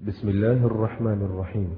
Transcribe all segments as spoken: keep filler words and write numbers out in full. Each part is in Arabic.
بسم الله الرحمن الرحيم.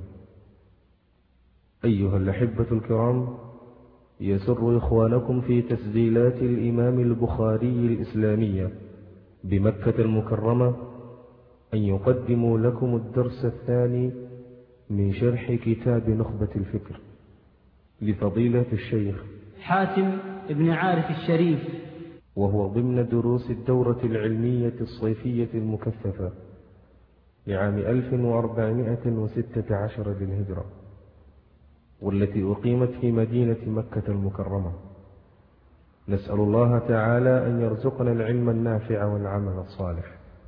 أيها الأحبة الكرام، يسر إخوانكم في تسجيلات الإمام البخاري الإسلامية بمكة المكرمة أن يقدموا لكم الدرس الثاني من شرح كتاب نخبة الفكر لفضيلة الشيخ حاتم بن عارف الشريف، وهو ضمن دروس الدورة العلمية الصيفية المكثفة لعام ألف وأربعمائة وستة عشر للهجرة، والتي أقيمت في مدينة مكة المكرمة. نسأل الله تعالى أن يرزقنا العلم النافع والعمل الصالح.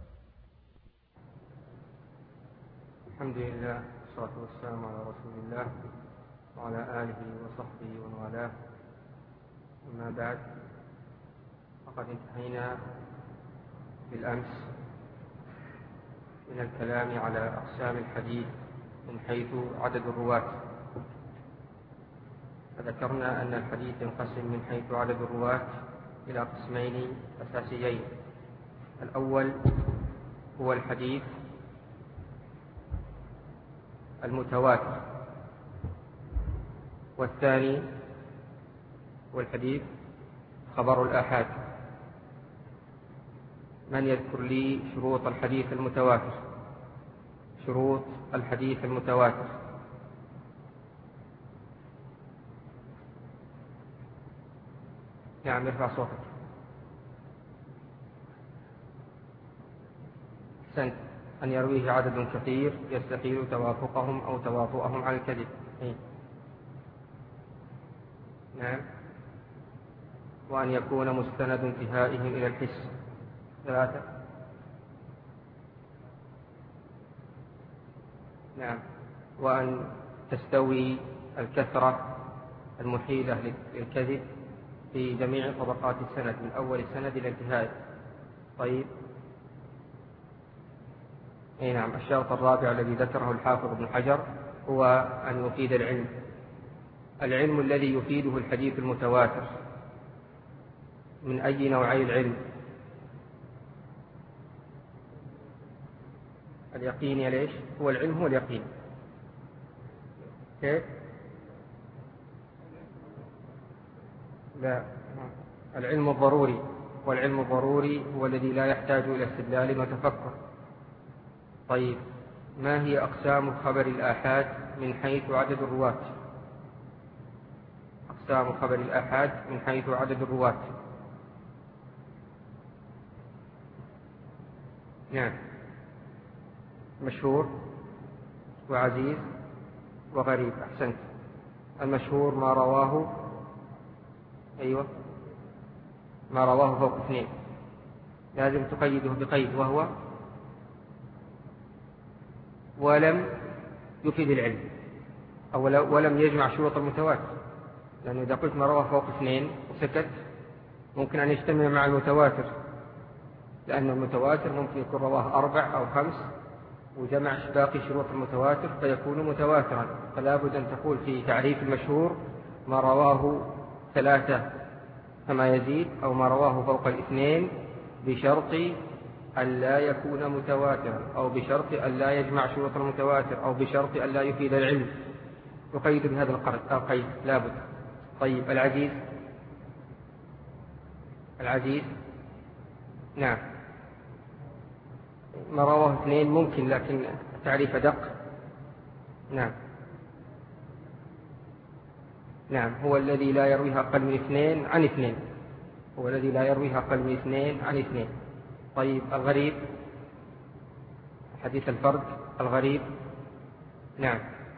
الحمد لله والصلاة والسلام على رسول الله وعلى آله وصحبه ومن والاه، أما بعد، فقد انتهينا بالأمس من الكلام على أقسام الحديث من حيث عدد الرواة. فذكرنا أن الحديث ينقسم من حيث عدد الرواة إلى قسمين أساسيين. الأول هو الحديث المتواتر، والثاني هو الحديث خبر الآحاد. من يذكر لي شروط الحديث المتواتر؟ شروط الحديث المتواتر. نعم، ارفع صوتك. أحسنت. أن يرويه عدد كثير يستحيل توافقهم أو تواطؤهم على الكذب. إيه؟ نعم. وأن يكون مستند انتهائهم إلى الحس. ثلاثة. نعم. وأن تستوي الكثرة المحيلة للكذب في جميع طبقات السند من أول السند إلى انتهائه. طيب. اي نعم. الشرط الرابع الذي ذكره الحافظ ابن حجر هو أن يفيد العلم العلم الذي يفيده الحديث المتواتر. من أي نوعي العلم؟ اليقين. يا ليش هو العلم؟ هو اليقين. كيف؟ لا، العلم الضروري، والعلم الضروري هو الذي لا يحتاج إلى استدلال وتفكر. طيب، ما هي أقسام خبر الآحاد من حيث عدد الرواة؟ أقسام خبر الآحاد من حيث عدد الرواة. نعم. مشهور وعزيز وغريب. أحسنت. المشهور ما رواه أيوة ما رواه فوق اثنين، لازم تقيده بقيد، وهو ولم يفيد العلم أو ولم يجمع شروط المتواتر، لأنه إذا قلت ما رواه فوق اثنين وسكت ممكن أن يجتمع مع المتواتر، لأن المتواتر ممكن يكون رواه أربع أو خمس وجمع باقي شروط المتواتر فيكون متواترا. فلا بد أن تقول في تعريف المشهور ما رواه ثلاثة فما يزيد، أو ما رواه فوق الاثنين بشرط أن لا يكون متواترا، أو بشرط أن لا يجمع شروط المتواتر، أو بشرط أن لا يفيد العلم. يقيد بهذا القيد لا بد. طيب، العزيز. العزيز نعم، ما رواه اثنين ممكن، لكن تعريف دق. نعم. نعم، هو الذي لا يرويها أقل من اثنين عن اثنين هو الذي لا يرويها أقل من اثنين عن اثنين. طيب، الغريب، حديث الفرد الغريب. نعم،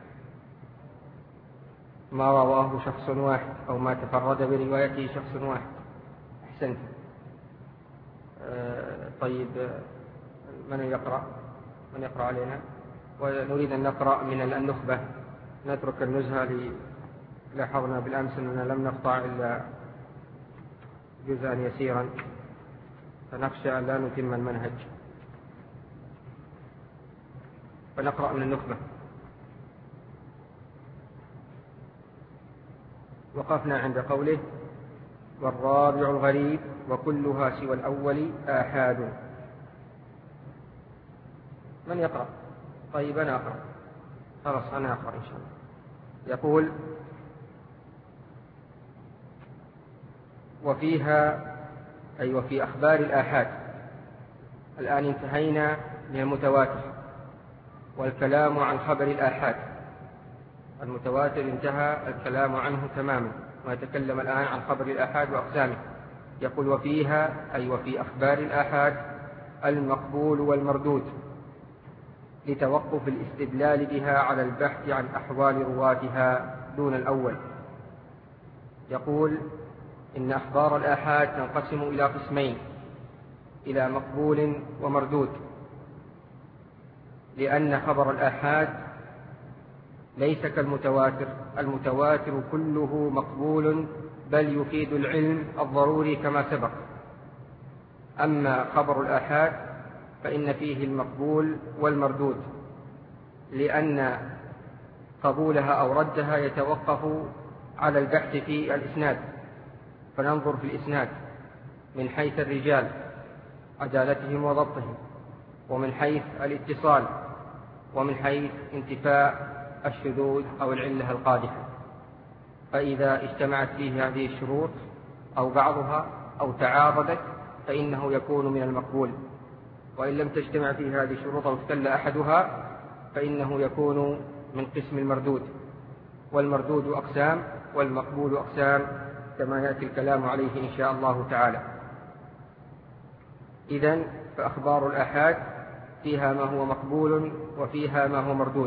ما رواه شخص واحد أو ما تفرد بروايته شخص واحد. أحسنت. آه طيب، من يقرأ من يقرأ علينا؟ ونريد أن نقرأ من النخبة، نترك النزهة. لاحظنا بالأمس أننا لم نقطع إلا جزءا يسيرا، فنخشى أن لا نتم المنهج، فنقرأ من النخبة. وقفنا عند قوله: والرابع الغريب وكلها سوى الأول آحاد. من يقرأ؟ طيب أنا أقرأ، خلاص أنا أقرأ إن شاء الله. يقول: وفيها أي وفي أخبار الآحاد. الآن انتهينا من المتواتر والكلام عن خبر الآحاد. المتواتر انتهى الكلام عنه تماما، ونتكلم الآن عن خبر الآحاد وأقسامه. يقول: وفيها أي وفي أخبار الآحاد المقبول والمردود، لتوقف الاستدلال بها على البحث عن أحوال رواتها دون الأول. يقول: إن أخبار الآحاد تنقسم إلى قسمين، إلى مقبول ومردود، لأن خبر الآحاد ليس كالمتواتر. المتواتر كله مقبول بل يفيد العلم الضروري كما سبق. أما خبر الآحاد فإن فيه المقبول والمردود، لأن قبولها أو ردها يتوقف على البحث في الإسناد، فننظر في الإسناد من حيث الرجال عدالتهم وضبطهم، ومن حيث الاتصال، ومن حيث انتفاء الشذوذ أو العلة القادحة. فإذا اجتمعت فيه هذه الشروط أو بعضها أو تعارضت فإنه يكون من المقبول، وإن لم تجتمع فيه هذه الشروط أو اختل أحدها فإنه يكون من قسم المردود. والمردود أقسام والمقبول أقسام، كما يأتي الكلام عليه إن شاء الله تعالى. إذن فأخبار الآحاد فيها ما هو مقبول وفيها ما هو مردود.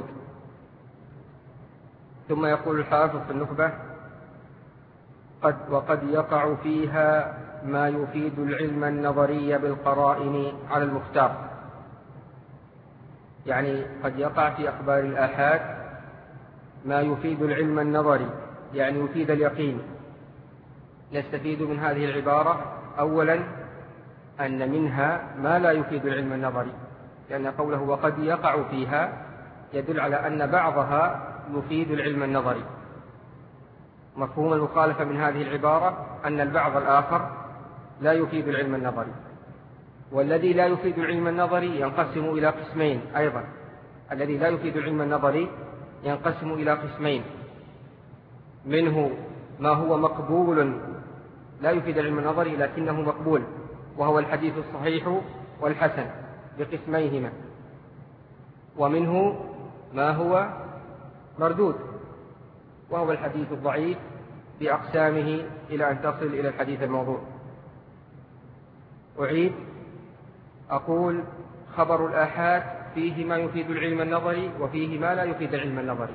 ثم يقول الحافظ في النخبة: قد وقد يقع فيها ما يفيد العلم النظري بالقرائن على المختار. يعني قد يقع في أخبار الآحاد ما يفيد العلم النظري، يعني يفيد اليقين. نستفيد من هذه العبارة أولا أن منها ما لا يفيد العلم النظري، لأن قوله وقد يقع فيها يدل على أن بعضها يفيد العلم النظري. مفهوم المخالفة من هذه العبارة أن البعض الآخر لا يفيد العلم النظري، والذي لا يفيد العلم النظري ينقسم إلى قسمين أيضا. الذي لا يفيد العلم النظري ينقسم إلى قسمين، منه ما هو مقبول لا يفيد العلم النظري لكنه مقبول، وهو الحديث الصحيح والحسن بقسميهما، ومنه ما هو مردود، وهو الحديث الضعيف بأقسامه إلى أن تصل إلى الحديث الموضوع. أعيد أقول: خبر الآحاد فيه ما يفيد العلم النظري وفيه ما لا يفيد العلم النظري.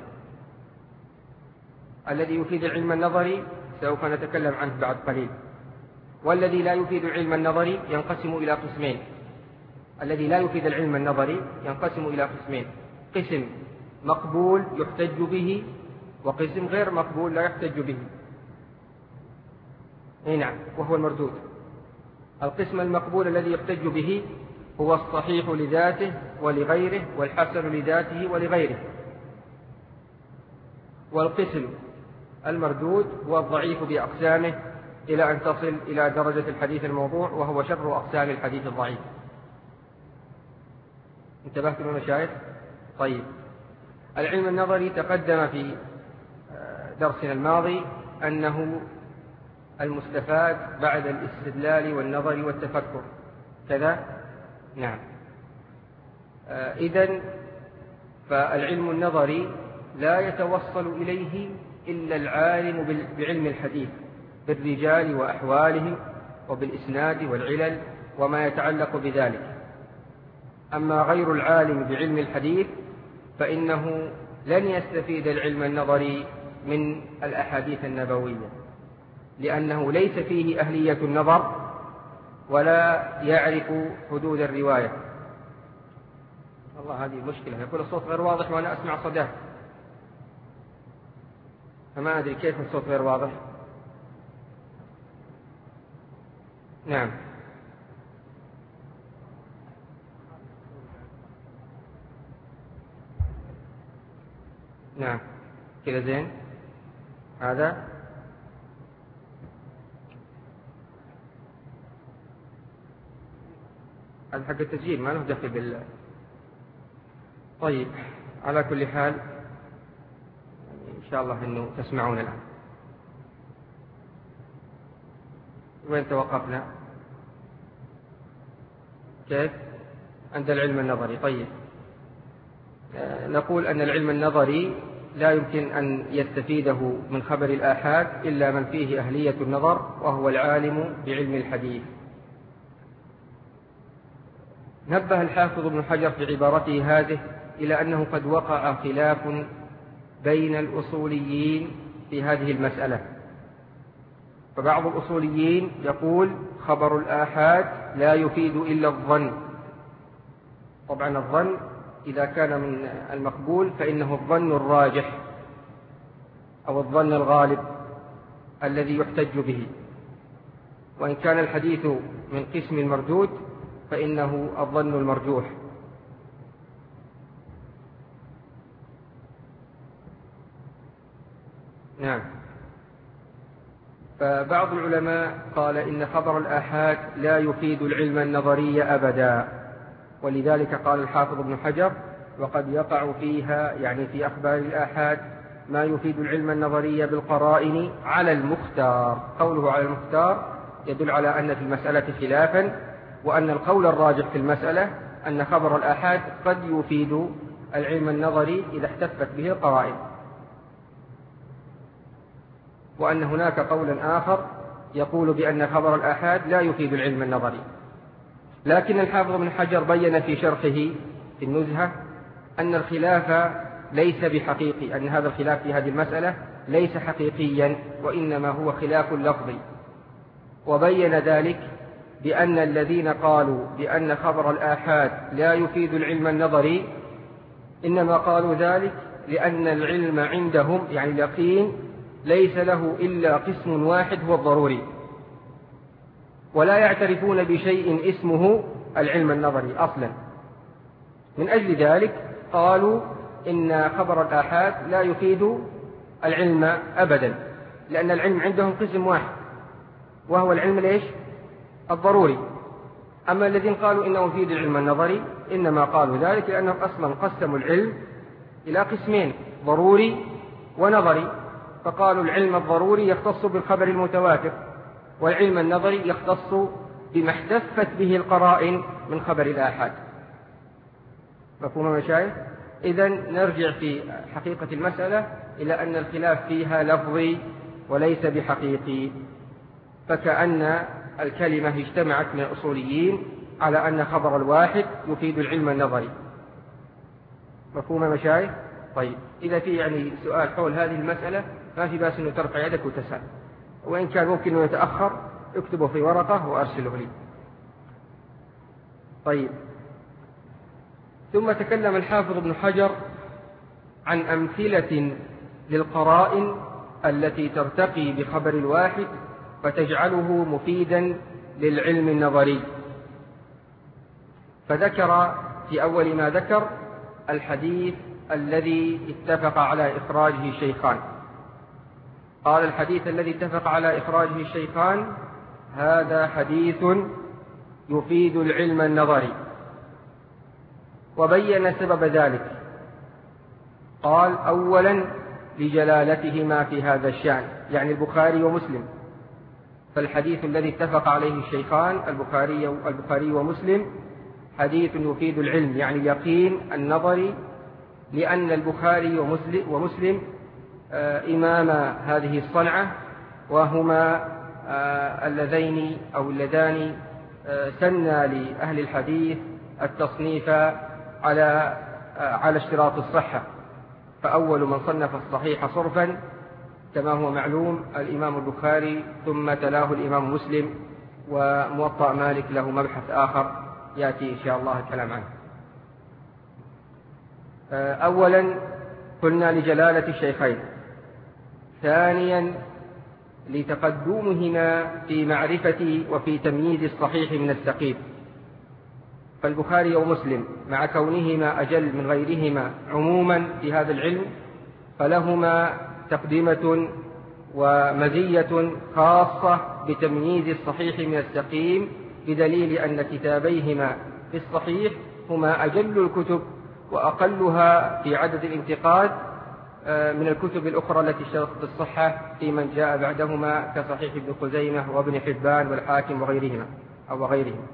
الذي يفيد العلم النظري سوف نتكلم عنه بعد قليل، والذي لا يفيد العلم النظري ينقسم إلى قسمين. الذي لا يفيد العلم النظري ينقسم إلى قسمين: قسم مقبول يحتج به، وقسم غير مقبول لا يحتج به. اي نعم، وهو المردود. القسم المقبول الذي يحتج به هو الصحيح لذاته ولغيره، والحسن لذاته ولغيره. والقسم المردود هو الضعيف بأقسامه إلى أن تصل إلى درجة الحديث الموضوع، وهو شر أقسام الحديث الضعيف. انتبهتم يا مشايخ؟ طيب، العلم النظري تقدم في درسنا الماضي أنه المستفاد بعد الاستدلال والنظر والتفكر كذا. نعم. إذن فالعلم النظري لا يتوصل إليه إلا العالم بعلم الحديث، بالرجال وأحوالهم وبالإسناد والعلل وما يتعلق بذلك. أما غير العالم بعلم الحديث فإنه لن يستفيد العلم النظري من الأحاديث النبوية، لأنه ليس فيه أهلية النظر ولا يعرف حدود الرواية. والله هذه مشكلة، يكون الصوت غير واضح وأنا أسمع صداه، فما أدري كيف الصوت غير واضح. نعم. نعم كذا زين. هذا هذا حق التسجيل، ما له دخل بال. طيب، على كل حال إن شاء الله أنه تسمعون الآن. وين توقفنا؟ كيف؟ عند العلم النظري. طيب، نقول أن العلم النظري لا يمكن أن يستفيده من خبر الآحاد إلا من فيه أهلية النظر، وهو العالم بعلم الحديث. نبه الحافظ ابن حجر في عبارته هذه إلى أنه قد وقع خلاف بين الأصوليين في هذه المسألة. فبعض الأصوليين يقول خبر الآحاد لا يفيد إلا الظن. طبعا الظن إذا كان من المقبول فإنه الظن الراجح أو الظن الغالب الذي يحتج به، وإن كان الحديث من قسم المردود فإنه الظن المرجوح. نعم. فبعض العلماء قال إن خبر الآحاد لا يفيد العلم النظري أبدا، ولذلك قال الحافظ ابن حجر وقد يقع فيها، يعني في أخبار الآحاد، ما يفيد العلم النظري بالقرائن على المختار. قوله على المختار يدل على أن في المسألة خلافا، وأن القول الراجح في المسألة أن خبر الآحاد قد يفيد العلم النظري إذا احتفت به القرائن، وأن هناك قولا آخر يقول بأن خبر الآحاد لا يفيد العلم النظري. لكن الحافظ ابن حجر بين في شرحه في النزهة أن الخلاف ليس بحقيقي، أن هذا الخلاف في هذه المسألة ليس حقيقيا، وإنما هو خلاف لفظي. وبين ذلك بأن الذين قالوا بأن خبر الآحاد لا يفيد العلم النظري إنما قالوا ذلك لأن العلم عندهم، يعني اليقين، ليس له إلا قسم واحد هو الضروري، ولا يعترفون بشيء اسمه العلم النظري أصلا. من أجل ذلك قالوا إن خبر الآحاد لا يفيد العلم أبدا، لأن العلم عندهم قسم واحد وهو العلم ليش؟ الضروري. أما الذين قالوا إنه يفيد العلم النظري إنما قالوا ذلك لأنهم أصلا قسموا العلم إلى قسمين، ضروري ونظري، فقالوا العلم الضروري يختص بالخبر المتواتر، والعلم النظري يختص بما احتفت به القرائن من خبر الآحاد. مفهوم مشايخ؟ إذن نرجع في حقيقة المسألة إلى أن الخلاف فيها لفظي وليس بحقيقي، فكأن الكلمة اجتمعت من الأصوليين على أن خبر الواحد يفيد العلم النظري. مفهوم مشايخ؟ طيب، إذا في يعني سؤال حول هذه المسألة ما في بأس أنه ترفع يدك وتسأل، وإن كان ممكن أن يتأخر اكتبه في ورقة وأرسله لي. طيب، ثم تكلم الحافظ ابن حجر عن أمثلة للقرائن التي ترتقي بخبر الواحد فتجعله مفيدا للعلم النظري. فذكر في أول ما ذكر الحديث الذي اتفق على إخراجه الشيخان. قال الحديث الذي اتفق على إخراجه الشيخان هذا حديث يفيد العلم النظري، وبين سبب ذلك. قال أولا لجلالتهما في هذا الشأن، يعني البخاري ومسلم. فالحديث الذي اتفق عليه الشيخان البخاري البخاري ومسلم حديث يفيد العلم، يعني اليقين النظري، لأن البخاري ومسلم, ومسلم إمام هذه الصنعة، وهما اللذين أو اللذان سنى لأهل الحديث التصنيف على على اشتراط الصحة. فأول من صنف الصحيح صرفا كما هو معلوم الإمام البخاري، ثم تلاه الإمام مسلم، وموطأ مالك له مبحث آخر يأتي إن شاء الله الكلام عنه. أولا قلنا لجلالة الشيخين، ثانيا لتقدمهما في معرفة وفي تمييز الصحيح من السقيم. فالبخاري ومسلم مع كونهما أجل من غيرهما عموما في هذا العلم فلهما تقدمة ومزية خاصة بتمييز الصحيح من السقيم، بدليل أن كتابيهما في الصحيح هما أجل الكتب وأقلها في عدد الانتقاد من الكتب الأخرى التي اشترطت بالصحة في من جاء بعدهما كصحيح ابن خزيمة وابن حبان والحاكم وغيرهما أو غيرهم.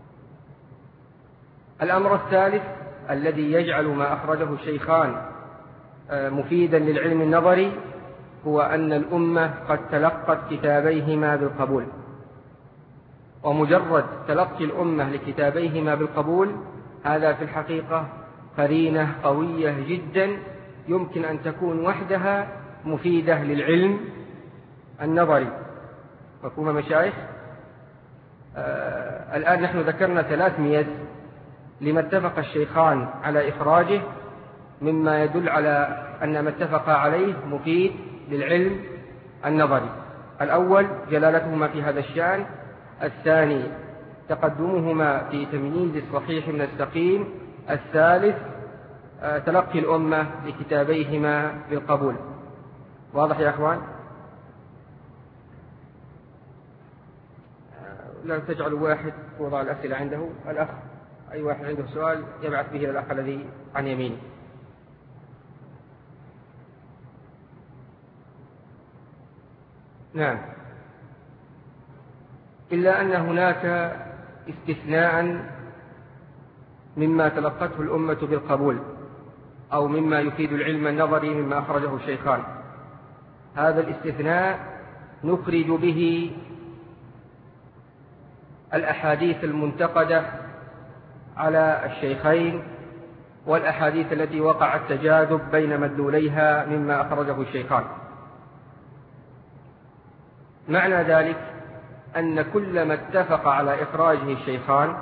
الأمر الثالث الذي يجعل ما أخرجه الشيخان مفيدا للعلم النظري هو أن الأمة قد تلقت كتابيهما بالقبول، ومجرد تلقي الأمة لكتابيهما بالقبول هذا في الحقيقة قرينة قوية جدا يمكن أن تكون وحدها مفيدة للعلم النظري. مفهوم مشايخ؟ آه الآن نحن ذكرنا ثلاث ميز لما اتفق الشيخان على إخراجه مما يدل على أن ما اتفق عليه مفيد للعلم النظري. الأول جلالتهما في هذا الشأن، الثاني تقدمهما في تمييز الصحيح من السقيم، الثالث تلقي الأمة لكتابيهما بالقبول. واضح يا أخوان؟ لا تجعلوا واحد وضع الأسئلة عنده، الأخ أي واحد عنده سؤال يبعث به الأخ الذي عن يمينه. نعم، إلا أن هناك استثناء مما تلقته الأمة بالقبول أو مما يفيد العلم النظري مما أخرجه الشيخان. هذا الاستثناء نخرج به الأحاديث المنتقدة على الشيخين والأحاديث التي وقع التجاذب بين مدلوليها مما أخرجه الشيخان. معنى ذلك أن كل ما اتفق على إخراجه الشيخان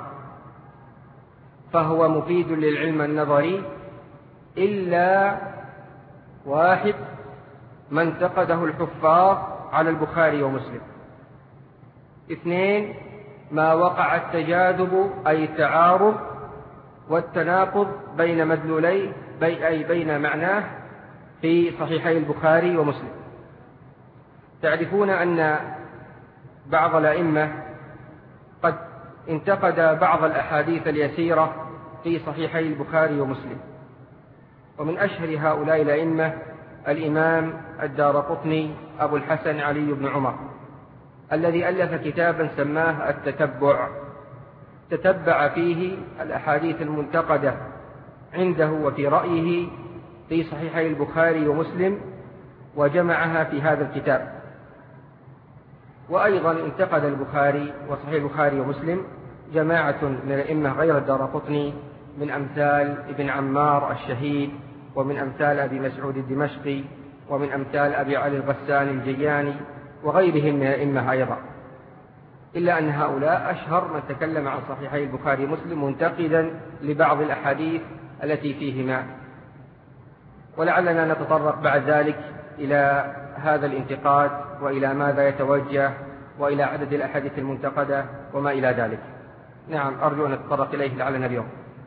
فهو مفيد للعلم النظري إلا واحد ما انتقده الحفاظ على البخاري ومسلم. اثنين، ما وقع التجاذب أي التعارض والتناقض بين مدلولي بي أي بين معناه في صحيحي البخاري ومسلم. تعرفون أن بعض الأئمة قد انتقد بعض الأحاديث اليسيرة في صحيحي البخاري ومسلم، ومن أشهر هؤلاء الأئمة الإمام الدارقطني أبو الحسن علي بن عمر الذي ألف كتابا سماه التتبع، تتبع فيه الأحاديث المنتقدة عنده وفي رأيه في صحيحي البخاري ومسلم وجمعها في هذا الكتاب. وأيضا انتقد البخاري وصحيح البخاري ومسلم جماعة من الأئمة غير الدارقطني من أمثال ابن عمار الشهيد، ومن أمثال أبي مسعود الدمشقي، ومن أمثال أبي علي الغساني الجياني وغيرهم من الأئمة أيضا. إلا أن هؤلاء أشهر من تكلم عن صحيحي البخاري ومسلم منتقدا لبعض الأحاديث التي فيهما، ولعلنا نتطرق بعد ذلك إلى هذا الانتقاد وإلى ماذا يتوجه وإلى عدد الأحاديث المنتقدة وما إلى ذلك. نعم، أرجو أن نتطرق إليه لعلنا اليوم.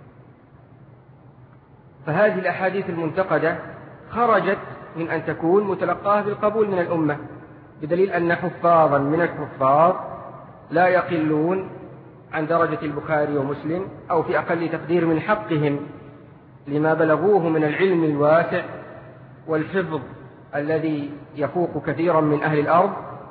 فهذه الأحاديث المنتقدة خرجت من أن تكون متلقاة بالقبول من الأمة، بدليل أن حفاظا من الحفاظ لا يقلون عن درجة البخاري ومسلم، أو في أقل تقدير من حقهم لما بلغوه من العلم الواسع والحفظ الذي يفوق كثيرا من أهل الأرض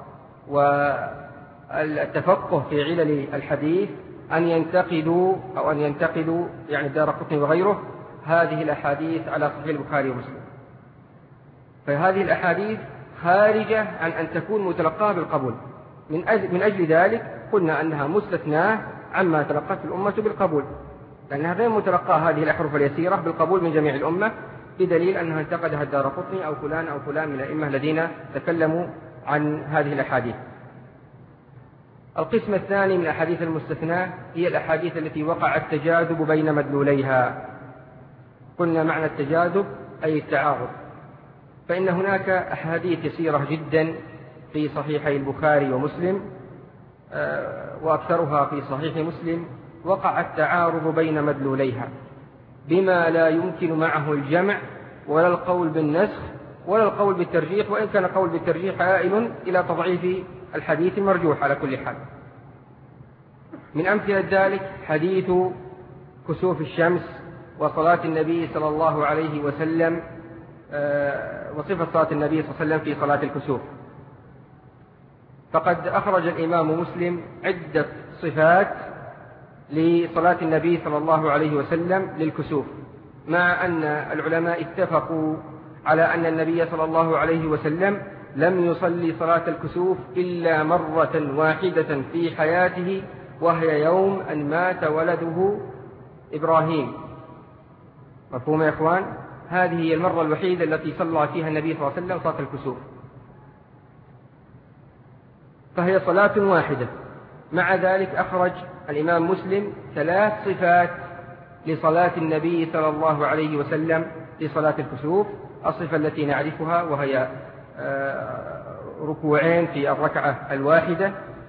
والتفقه في علل الحديث، أن ينتقدوا أو أن ينتقدوا يعني الدارقطني وغيره هذه الأحاديث على صحيح البخاري ومسلم. فهذه الأحاديث خارجة عن أن تكون متلقاة بالقبول. من أجل, من أجل ذلك قلنا أنها مستثناة عما تلقته الأمة بالقبول، لأنها غير متلقاة هذه الأحرف اليسيرة بالقبول من جميع الأمة، بدليل أنها انتقدها الدارقطني أو فلان أو فلان من الأئمة الذين تكلموا عن هذه الأحاديث. القسم الثاني من الأحاديث المستثناة هي الأحاديث التي وقع التجاذب بين مدلوليها. قلنا معنى التجاذب أي التعارض، فإن هناك أحاديث يسيرة جدا في صحيحي البخاري ومسلم وأكثرها في صحيح مسلم وقع التعارض بين مدلوليها بما لا يمكن معه الجمع ولا القول بالنسخ ولا القول بالترجيح، وإن كان القول بالترجيح عائل إلى تضعيف الحديث المرجوح على كل حال. من أمثلة ذلك حديث كسوف الشمس وصلاة النبي صلى الله عليه وسلم وصفة صلاة النبي صلى الله عليه وسلم في صلاة الكسوف. فقد أخرج الإمام مسلم عدة صفات لصلاة النبي صلى الله عليه وسلم للكسوف، مع أن العلماء اتفقوا على أن النبي صلى الله عليه وسلم لم يصلي صلاة الكسوف إلا مرة واحدة في حياته، وهي يوم أن مات ولده إبراهيم. مفهوم يا إخوان؟ هذه هي المرة الوحيدة التي صلى فيها النبي صلى الله عليه وسلم صلاة الكسوف، فهي صلاة واحدة. مع ذلك أخرج الإمام مسلم ثلاث صفات لصلاة النبي صلى الله عليه وسلم في صلاة الكسوف. الصفة التي نعرفها وهي ركوعين في الركعة الواحدة،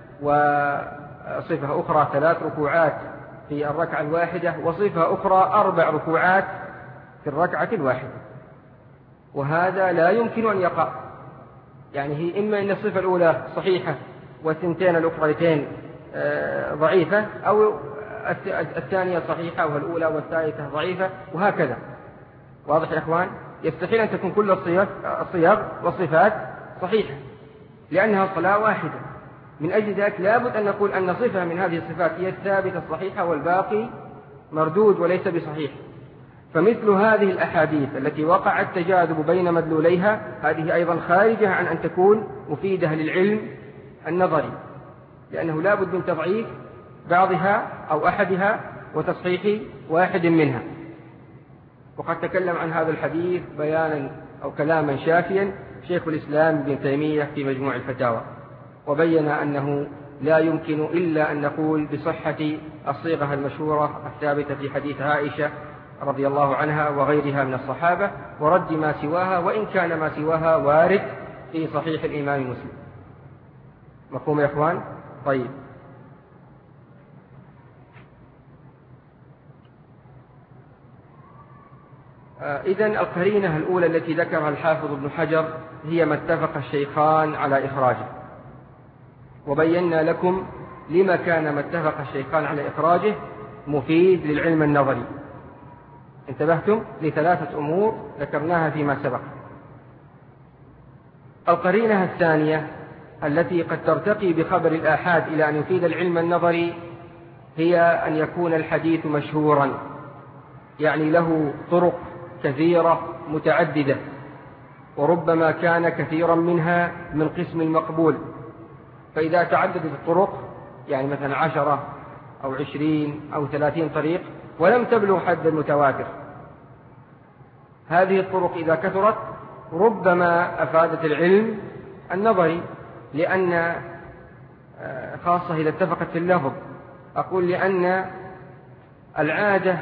وصفة أخرى ثلاث ركوعات في الركعة الواحدة، وصفة أخرى أربع ركوعات في الركعة الواحدة. وهذا لا يمكن أن يقع، يعني هي إما أن الصفة الأولى صحيحة والثنتين الأخريتين ضعيفة، أو الثانية صحيحة والأولى والثالثة ضعيفة، وهكذا. واضح يا إخوان؟ يستحيل أن تكون كل الصيغ والصفات صحيحة، لأنها صلاة واحدة. من أجل ذلك لابد أن نقول أن صفة من هذه الصفات هي الثابتة الصحيحة والباقي مردود وليس بصحيح. فمثل هذه الأحاديث التي وقع التجاذب بين مدلوليها، هذه أيضا خارجة عن أن تكون مفيدة للعلم النظري، لأنه لابد من تضعيف بعضها أو أحدها وتصحيح واحد منها. وقد تكلم عن هذا الحديث بيانا أو كلاما شافيا شيخ الإسلام ابن تيمية في مجموع الفتاوى، وبين أنه لا يمكن إلا أن نقول بصحة الصيغة المشهورة الثابتة في حديث عائشة رضي الله عنها وغيرها من الصحابة، ورد ما سواها، وإن كان ما سواها وارد في صحيح الإمام مسلم. مفهوم يا إخوان؟ طيب، إذن القرينة الأولى التي ذكرها الحافظ ابن حجر هي ما اتفق الشيخان على إخراجه، وبينا لكم لما كان ما اتفق الشيخان على إخراجه مفيد للعلم النظري. انتبهتم لثلاثة أمور ذكرناها فيما سبق. القرينة الثانية التي قد ترتقي بخبر الآحاد إلى أن يفيد العلم النظري هي أن يكون الحديث مشهورا، يعني له طرق كثيرة متعددة، وربما كان كثيرا منها من قسم المقبول. فإذا تعددت الطرق، يعني مثلا عشرة أو عشرين أو ثلاثين طريق، ولم تبلغ حد المتواتر، هذه الطرق إذا كثرت ربما أفادت العلم النظري، لأن خاصة إذا اتفقت في اللفظ. أقول لأن العادة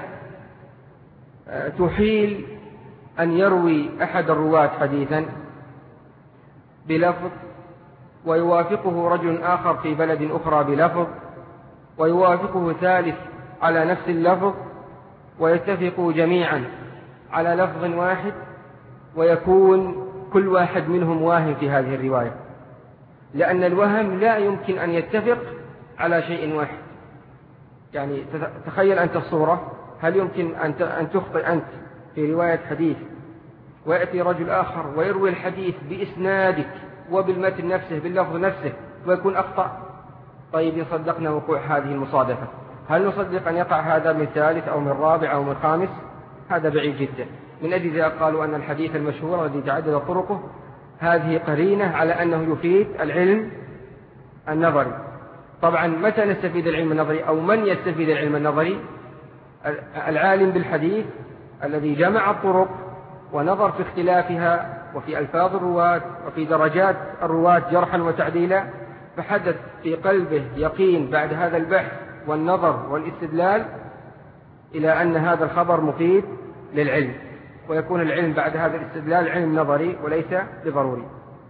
تحيل أن يروي أحد الرواة حديثا بلفظ، ويوافقه رجل آخر في بلد أخرى بلفظ، ويوافقه ثالث على نفس اللفظ، ويتفقوا جميعا على لفظ واحد، ويكون كل واحد منهم واهم في هذه الرواية، لأن الوهم لا يمكن أن يتفق على شيء واحد. يعني تخيل أنت الصورة، هل يمكن أن تخطئ أنت في رواية حديث ويأتي رجل آخر ويروي الحديث بإسنادك وبالمتن نفسه باللفظ نفسه ويكون أخطأ؟ طيب، إن صدقنا وقوع هذه المصادفة، هل نصدق أن يقع هذا من ثالث أو من رابع أو من خامس؟ هذا بعيد جدا. من أجل ذلك قالوا أن الحديث المشهور الذي تعدد طرقه هذه قرينة على أنه يفيد العلم النظري. طبعا متى نستفيد العلم النظري أو من يستفيد العلم النظري؟ العالم بالحديث الذي جمع الطرق ونظر في اختلافها وفي ألفاظ الرواة وفي درجات الرواة جرحا وتعديلا، فحدث في قلبه يقين بعد هذا البحث والنظر والاستدلال إلى أن هذا الخبر مفيد للعلم، ويكون العلم بعد هذا الاستدلال علم نظري وليس بضروري.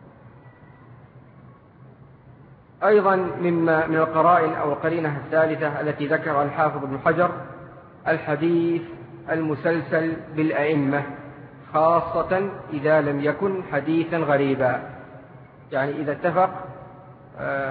أيضا مما من القرائن أو القرينة الثالثة التي ذكرها الحافظ ابن حجر الحديث المسلسل بالأئمة، خاصة إذا لم يكن حديثا غريبا. يعني إذا اتفق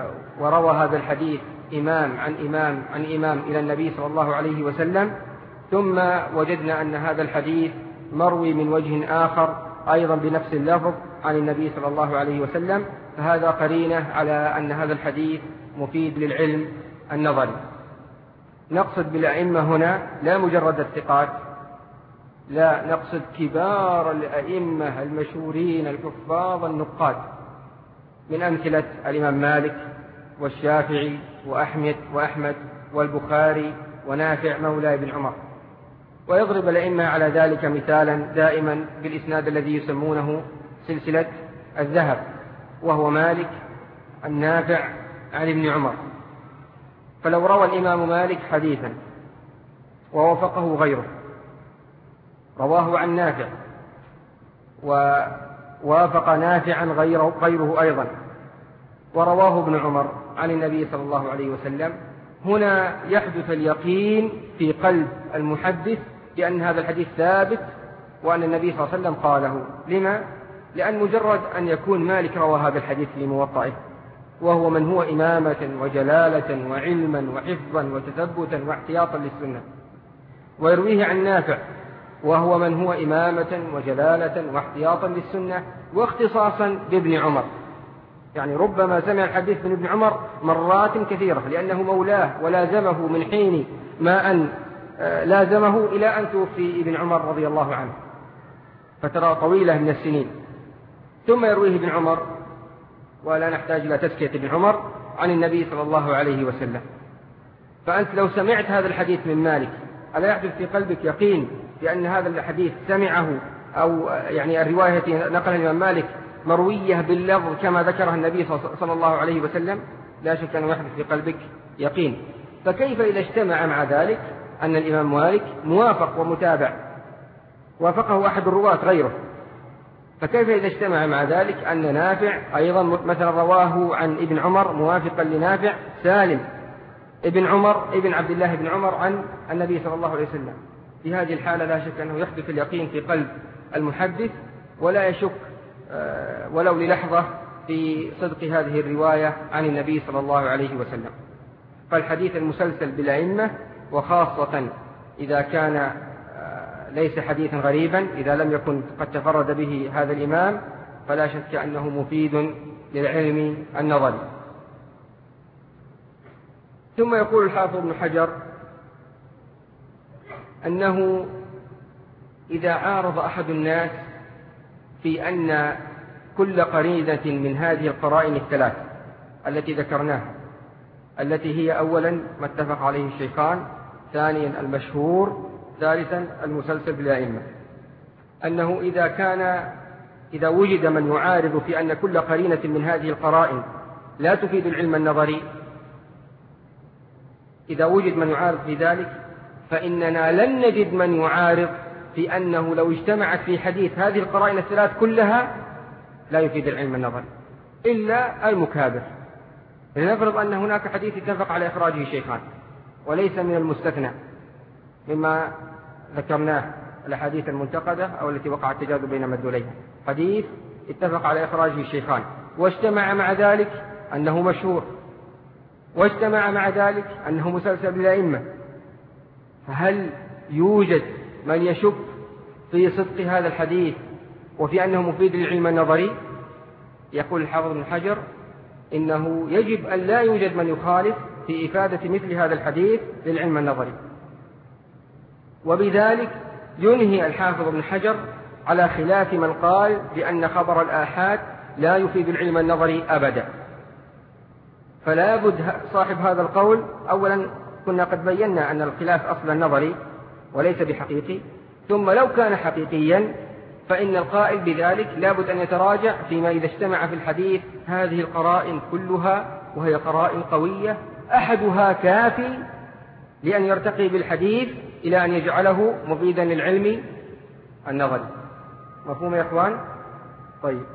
وروى هذا الحديث إمام عن إمام عن إمام إلى النبي صلى الله عليه وسلم، ثم وجدنا أن هذا الحديث مروي من وجه آخر أيضا بنفس اللفظ عن النبي صلى الله عليه وسلم، فهذا قرينة على أن هذا الحديث مفيد للعلم النظري. نقصد بالأئمة هنا لا مجرد الثقات، لا، نقصد كبار الأئمة المشهورين الحفاظ النقاد، من أمثلة الإمام مالك والشافعي وأحمد وأحمد والبخاري ونافع مولى ابن عمر. ويضرب الأئمة على ذلك مثالا دائما بالإسناد الذي يسمونه سلسلة الذهب، وهو مالك النافع عن ابن عمر. فلو روى الإمام مالك حديثا ووافقه غيره، رواه عن نافع ووافق نافعا غيره, غيره أيضا، ورواه ابن عمر عن النبي صلى الله عليه وسلم، هنا يحدث اليقين في قلب المحدث بأن هذا الحديث ثابت وأن النبي صلى الله عليه وسلم قاله. لما؟ لأن مجرد أن يكون مالك روى هذا الحديث في موطئه، وهو من هو إمامة وجلالة وعلما وحفظا وتثبتا واحتياطا للسنة، ويرويه عن نافع وهو من هو إمامة وجلالة واحتياطا للسنة واختصاصا بابن عمر، يعني ربما سمع الحديث من ابن عمر مرات كثيرة لأنه مولاه ولازمه من حين ما أن لازمه إلى أن توفي ابن عمر رضي الله عنه، فترى طويلة من السنين. ثم يرويه ابن عمر، ولا نحتاج إلى تزكية ابن عمر، عن النبي صلى الله عليه وسلم. فأنت لو سمعت هذا الحديث من مالك ألا يحدث في قلبك يقين بأن هذا الحديث سمعه، أو يعني الرواية التي نقلها الإمام مالك مروية باللفظ كما ذكرها النبي صلى الله عليه وسلم؟ لا شك أنه يحدث في قلبك يقين. فكيف إذا اجتمع مع ذلك أن الإمام مالك موافق ومتابع، وافقه أحد الرواة غيره، فكيف إذا اجتمع مع ذلك أن نافع أيضا مثلا رواه عن ابن عمر موافقا لنافع سالم ابن عمر ابن عبد الله بن عمر عن النبي صلى الله عليه وسلم؟ في هذه الحالة لا شك أنه يحدث اليقين في قلب المحدث، ولا يشك ولو للحظة في صدق هذه الرواية عن النبي صلى الله عليه وسلم. فالحديث المسلسل بالأئمة، وخاصة إذا كان ليس حديثا غريبا، إذا لم يكن قد تفرد به هذا الإمام، فلا شك أنه مفيد للعلم النظري. ثم يقول الحافظ ابن حجر أنه إذا عارض أحد الناس في أن كل قرينة من هذه القرائن الثلاث التي ذكرناها، التي هي أولا ما اتفق عليه الشيخان، ثانيا المشهور، ثالثا المسلسل بالأئمة، أنه إذا كان إذا وجد من يعارض في أن كل قرينة من هذه القرائن لا تفيد العلم النظري، إذا وجد من يعارض في ذلك، فإننا لن نجد من يعارض في أنه لو اجتمعت في حديث هذه القرائن الثلاث كلها لا يفيد العلم النظري إلا المكابر. لنفرض أن هناك حديث اتفق على إخراجه شيخان، وليس من المستثنى مما ذكرناه الأحاديث المنتقدة أو التي وقع التجاذب بين مدلوليها، حديث اتفق على إخراجه الشيخان، واجتمع مع ذلك أنه مشهور، واجتمع مع ذلك أنه مسلسل بالأئمة، فهل يوجد من يشك في صدق هذا الحديث وفي أنه مفيد للعلم النظري؟ يقول الحافظ ابن حجر إنه يجب أن لا يوجد من يخالف في إفادة مثل هذا الحديث للعلم النظري. وبذلك ينهي الحافظ ابن حجر على خلاف من قال بأن خبر الآحاد لا يفيد العلم النظري أبدا. فلا بد صاحب هذا القول، أولا كنا قد بينا أن الخلاف أصلا نظري وليس بحقيقي، ثم لو كان حقيقيا فإن القائل بذلك لا بد أن يتراجع فيما إذا اجتمع في الحديث هذه القرائن كلها، وهي قرائن قوية أحدها كافي لأن يرتقي بالحديث إلى أن يجعله مفيدا للعلم النظري. مفهوم يا إخوان؟ طيب.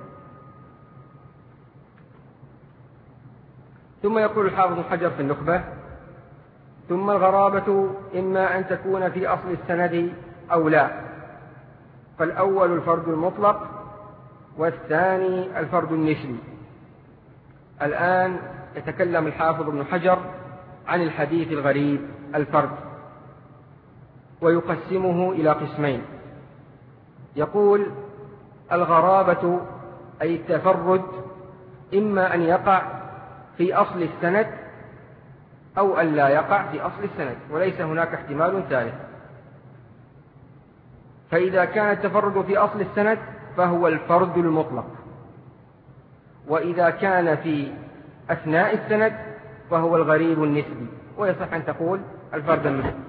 ثم يقول الحافظ ابن حجر في النخبة: ثم الغرابة إما أن تكون في أصل السند أو لا، فالأول الفرد المطلق والثاني الفرد النسبي. الآن يتكلم الحافظ ابن حجر عن الحديث الغريب الفرد. ويقسمه إلى قسمين. يقول: الغرابة أي التفرد إما أن يقع في أصل السند أو أن لا يقع في أصل السند، وليس هناك احتمال ثالث. فإذا كان التفرد في أصل السند فهو الفرد المطلق، وإذا كان في أثناء السند فهو الغريب النسبي، ويصح أن تقول الفرد النسبي.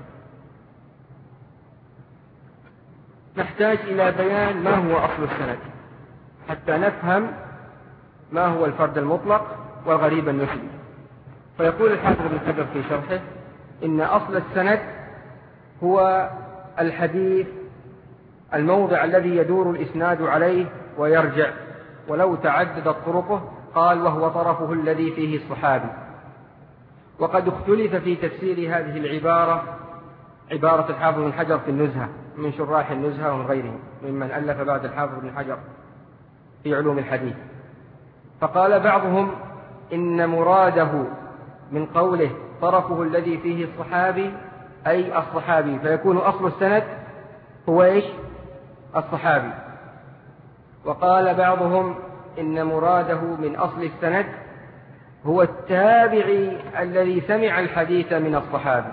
نحتاج إلى بيان ما هو أصل السند حتى نفهم ما هو الفرد المطلق والغريب النسبي. فيقول الحافظ ابن حجر في شرحه: إن أصل السند هو الحديث الموضع الذي يدور الإسناد عليه ويرجع، ولو تعددت طرقه قال وهو طرفه الذي فيه الصحابي. وقد اختلف في تفسير هذه العبارة، عبارة الحافظ ابن حجر في النزهة، من شراح النزهة ومن غيرهم ممن ألف بعد الحافظ ابن حجر في علوم الحديث. فقال بعضهم إن مراده من قوله طرفه الذي فيه الصحابي أي الصحابي، فيكون أصل السند هو إيش؟ الصحابي. وقال بعضهم إن مراده من أصل السند هو التابعي الذي سمع الحديث من الصحابي.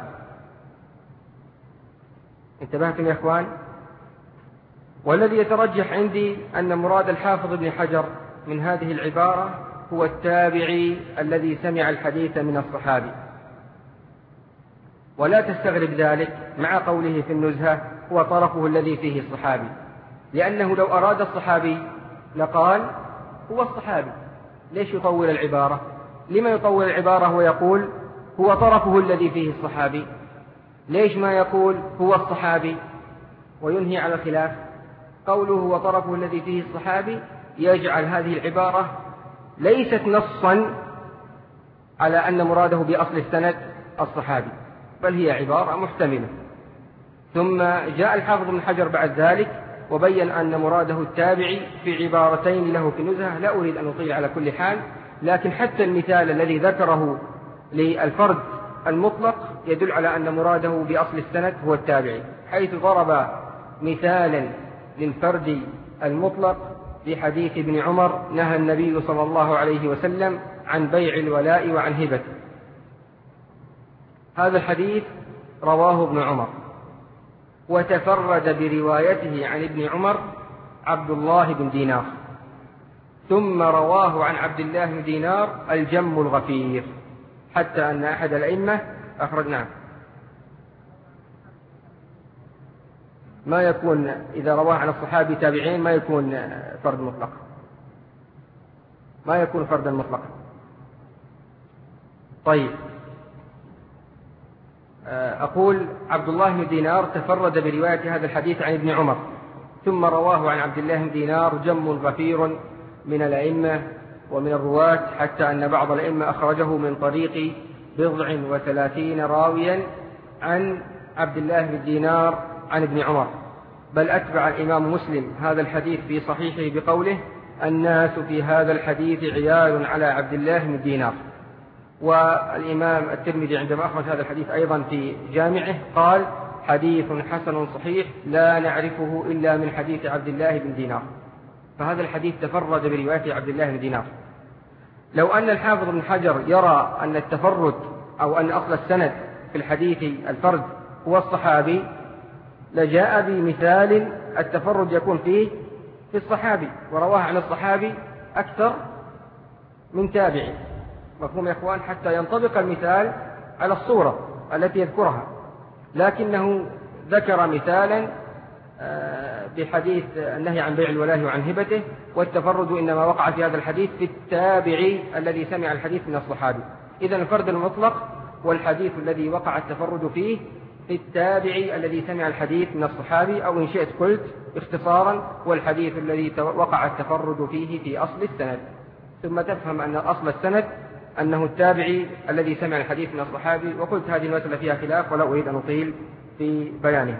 انتبهتم يا إخوان؟ والذي يترجح عندي أن مراد الحافظ ابن حجر من هذه العبارة هو التابعي الذي سمع الحديث من الصحابي. ولا تستغرب ذلك مع قوله في النزهة هو طرفه الذي فيه الصحابي، لأنه لو أراد الصحابي لقال هو الصحابي. ليش يطول العبارة؟ لما يطول العبارة ويقول هو طرفه الذي فيه الصحابي؟ ليش ما يقول هو الصحابي وينهي على الخلاف؟ قوله هو طرفه الذي فيه الصحابي يجعل هذه العبارة ليست نصا على أن مراده بأصل السند الصحابي، بل هي عبارة محتملة. ثم جاء الحافظ ابن حجر بعد ذلك وبين أن مراده التابعي في عبارتين له في النزهة. لا أريد أن أطيل على كل حال، لكن حتى المثال الذي ذكره للفرد المطلق يدل على أن مراده بأصل السند هو التابعي، حيث ضرب مثالا للفرد المطلق في حديث ابن عمر نهى النبي صلى الله عليه وسلم عن بيع الولاء وعن هبته. هذا الحديث رواه ابن عمر، وتفرد بروايته عن ابن عمر عبد الله بن دينار، ثم رواه عن عبد الله بن دينار الجم الغفير، حتى أن أحد الأئمة أخرج نعم ما يكون إذا رواه عن الصحابي تابعين ما يكون فرد مطلق، ما يكون فردا مطلقا. طيب، أقول عبد الله بن دينار تفرد برواية هذا الحديث عن ابن عمر، ثم رواه عن عبد الله بن دينار جم غفير من الأئمة ومن الرواة، حتى أن بعض الأئمة أخرجه من طريق بضع وثلاثين راويا عن عبد الله بن دينار عن ابن عمر. بل أتبع الإمام مسلم هذا الحديث في صحيحه بقوله الناس في هذا الحديث عيال على عبد الله بن دينار. والإمام الترمذي عندما أخرج هذا الحديث أيضا في جامعه قال حديث حسن صحيح لا نعرفه إلا من حديث عبد الله بن دينار. فهذا الحديث تفرد برواية عبد الله بن دينار. لو أن الحافظ بن حجر يرى أن التفرد أو أن أصل السند في الحديث الفرد هو الصحابي لجاء بمثال التفرد يكون فيه في الصحابي ورواه عن الصحابي أكثر من تابعي. مفهوم يا إخوان؟ حتى ينطبق المثال على الصورة التي يذكرها. لكنه ذكر مثالا بحديث النهي عن بيع الولاء وعن هبته، والتفرد إنما وقع في هذا الحديث في التابعي الذي سمع الحديث من الصحابي. إذن الفرد المطلق والحديث الذي وقع التفرد فيه في التابعي الذي سمع الحديث من الصحابي، أو إن شئت قلت اختصارا والحديث الذي وقع التفرد فيه في أصل السند. ثم تفهم أن أصل السند أنه التابعي الذي سمع الحديث من الصحابي. وقلت هذه المسألة فيها خلاف ولا أريد أن أطيل في بيانها.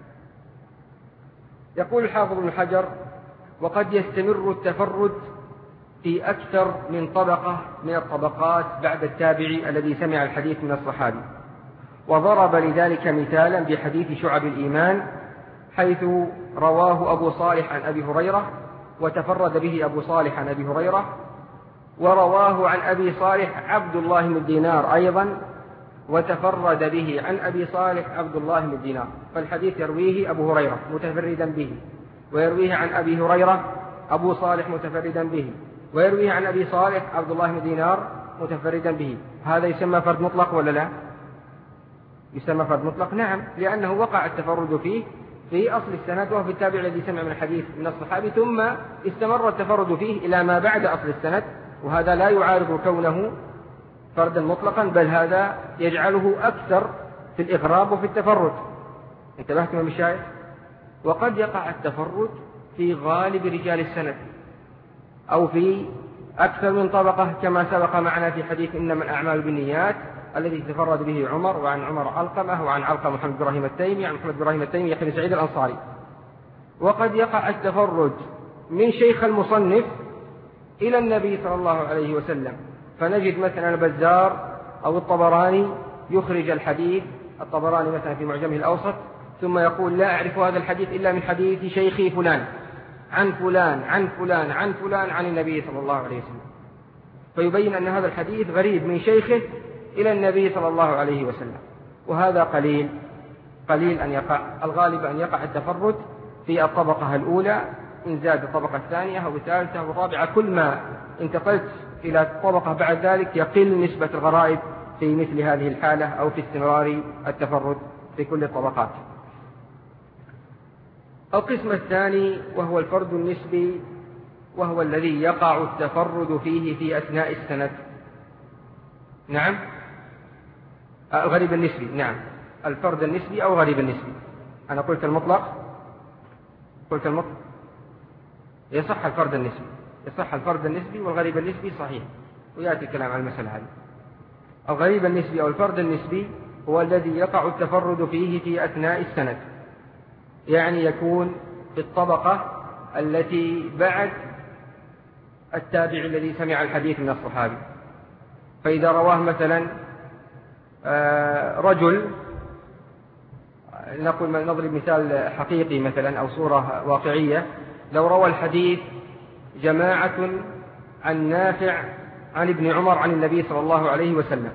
يقول الحافظ ابن حجر وقد يستمر التفرد في أكثر من طبقة من الطبقات بعد التابعي الذي سمع الحديث من الصحابي، وضرب لذلك مثالا بحديث شعب الإيمان حيث رواه أبو صالح عن أبي هريرة وتفرد به أبو صالح عن أبي هريرة، ورواه عن أبي صالح عبد الله بن دينار أيضا وتفرد به عن أبي صالح عبد الله بن دينار. فالحديث يرويه أبو هريرة متفردا به، ويرويه عن أبي هريرة أبو صالح متفردا به، ويرويه عن أبي صالح عبد الله بن دينار متفردا به. هذا يسمى فرد مطلق ولا لا؟ يسمى فرد مطلق، نعم، لأنه وقع التفرد فيه في أصل السند وهو في التابع الذي سمع من الحديث من الصحابي، ثم استمر التفرد فيه إلى ما بعد أصل السند، وهذا لا يعارض كونه فردا مطلقا، بل هذا يجعله أكثر في الإغراب وفي التفرد. انتبهتم يا مشايخ؟ وقد يقع التفرد في غالب رجال السند أو في أكثر من طبقة كما سبق معنا في حديث إنما الأعمال بالنيات الذي تفرد به عمر، وعن عمر علقمة، وعن علقمة محمد بن إبراهيم التيمي، عن محمد بن إبراهيم التيمي يحيى بن سعيد الأنصاري. وقد يقع التفرد من شيخ المصنف إلى النبي صلى الله عليه وسلم، فنجد مثلا البزار أو الطبراني يخرج الحديث، الطبراني مثلا في معجمه الأوسط، ثم يقول لا أعرف هذا الحديث إلا من حديث شيخي فلان عن فلان عن فلان عن فلان عن النبي صلى الله عليه وسلم، فيبين أن هذا الحديث غريب من شيخه إلى النبي صلى الله عليه وسلم. وهذا قليل قليل أن يقع، الغالب أن يقع التفرد في الطبقة الأولى، إن زاد الطبقة الثانية أو الثالثة والرابعة. كل ما انتقلت إلى الطبقة بعد ذلك يقل نسبة الغرائب في مثل هذه الحالة أو في استمرار التفرد في كل الطبقات. القسم الثاني وهو الفرد النسبي، وهو الذي يقع التفرد فيه في أثناء السند. نعم، الغريب النسبي، نعم، الفرد النسبي أو غريب النسبي. أنا قلت المطلق قلت المطلق يصح الفرد النسبي، يصح الفرد النسبي والغريب النسبي صحيح، ويأتي الكلام عن المسألة هذه. الغريب النسبي أو الفرد النسبي هو الذي يقع التفرد فيه في أثناء السند، يعني يكون في الطبقة التي بعد التابع الذي سمع الحديث من الصحابي. فإذا رواه مثلا رجل، نقول نضرب مثال حقيقي مثلا أو صورة واقعية، لو روى الحديث جماعة عن نافع عن ابن عمر عن النبي صلى الله عليه وسلم،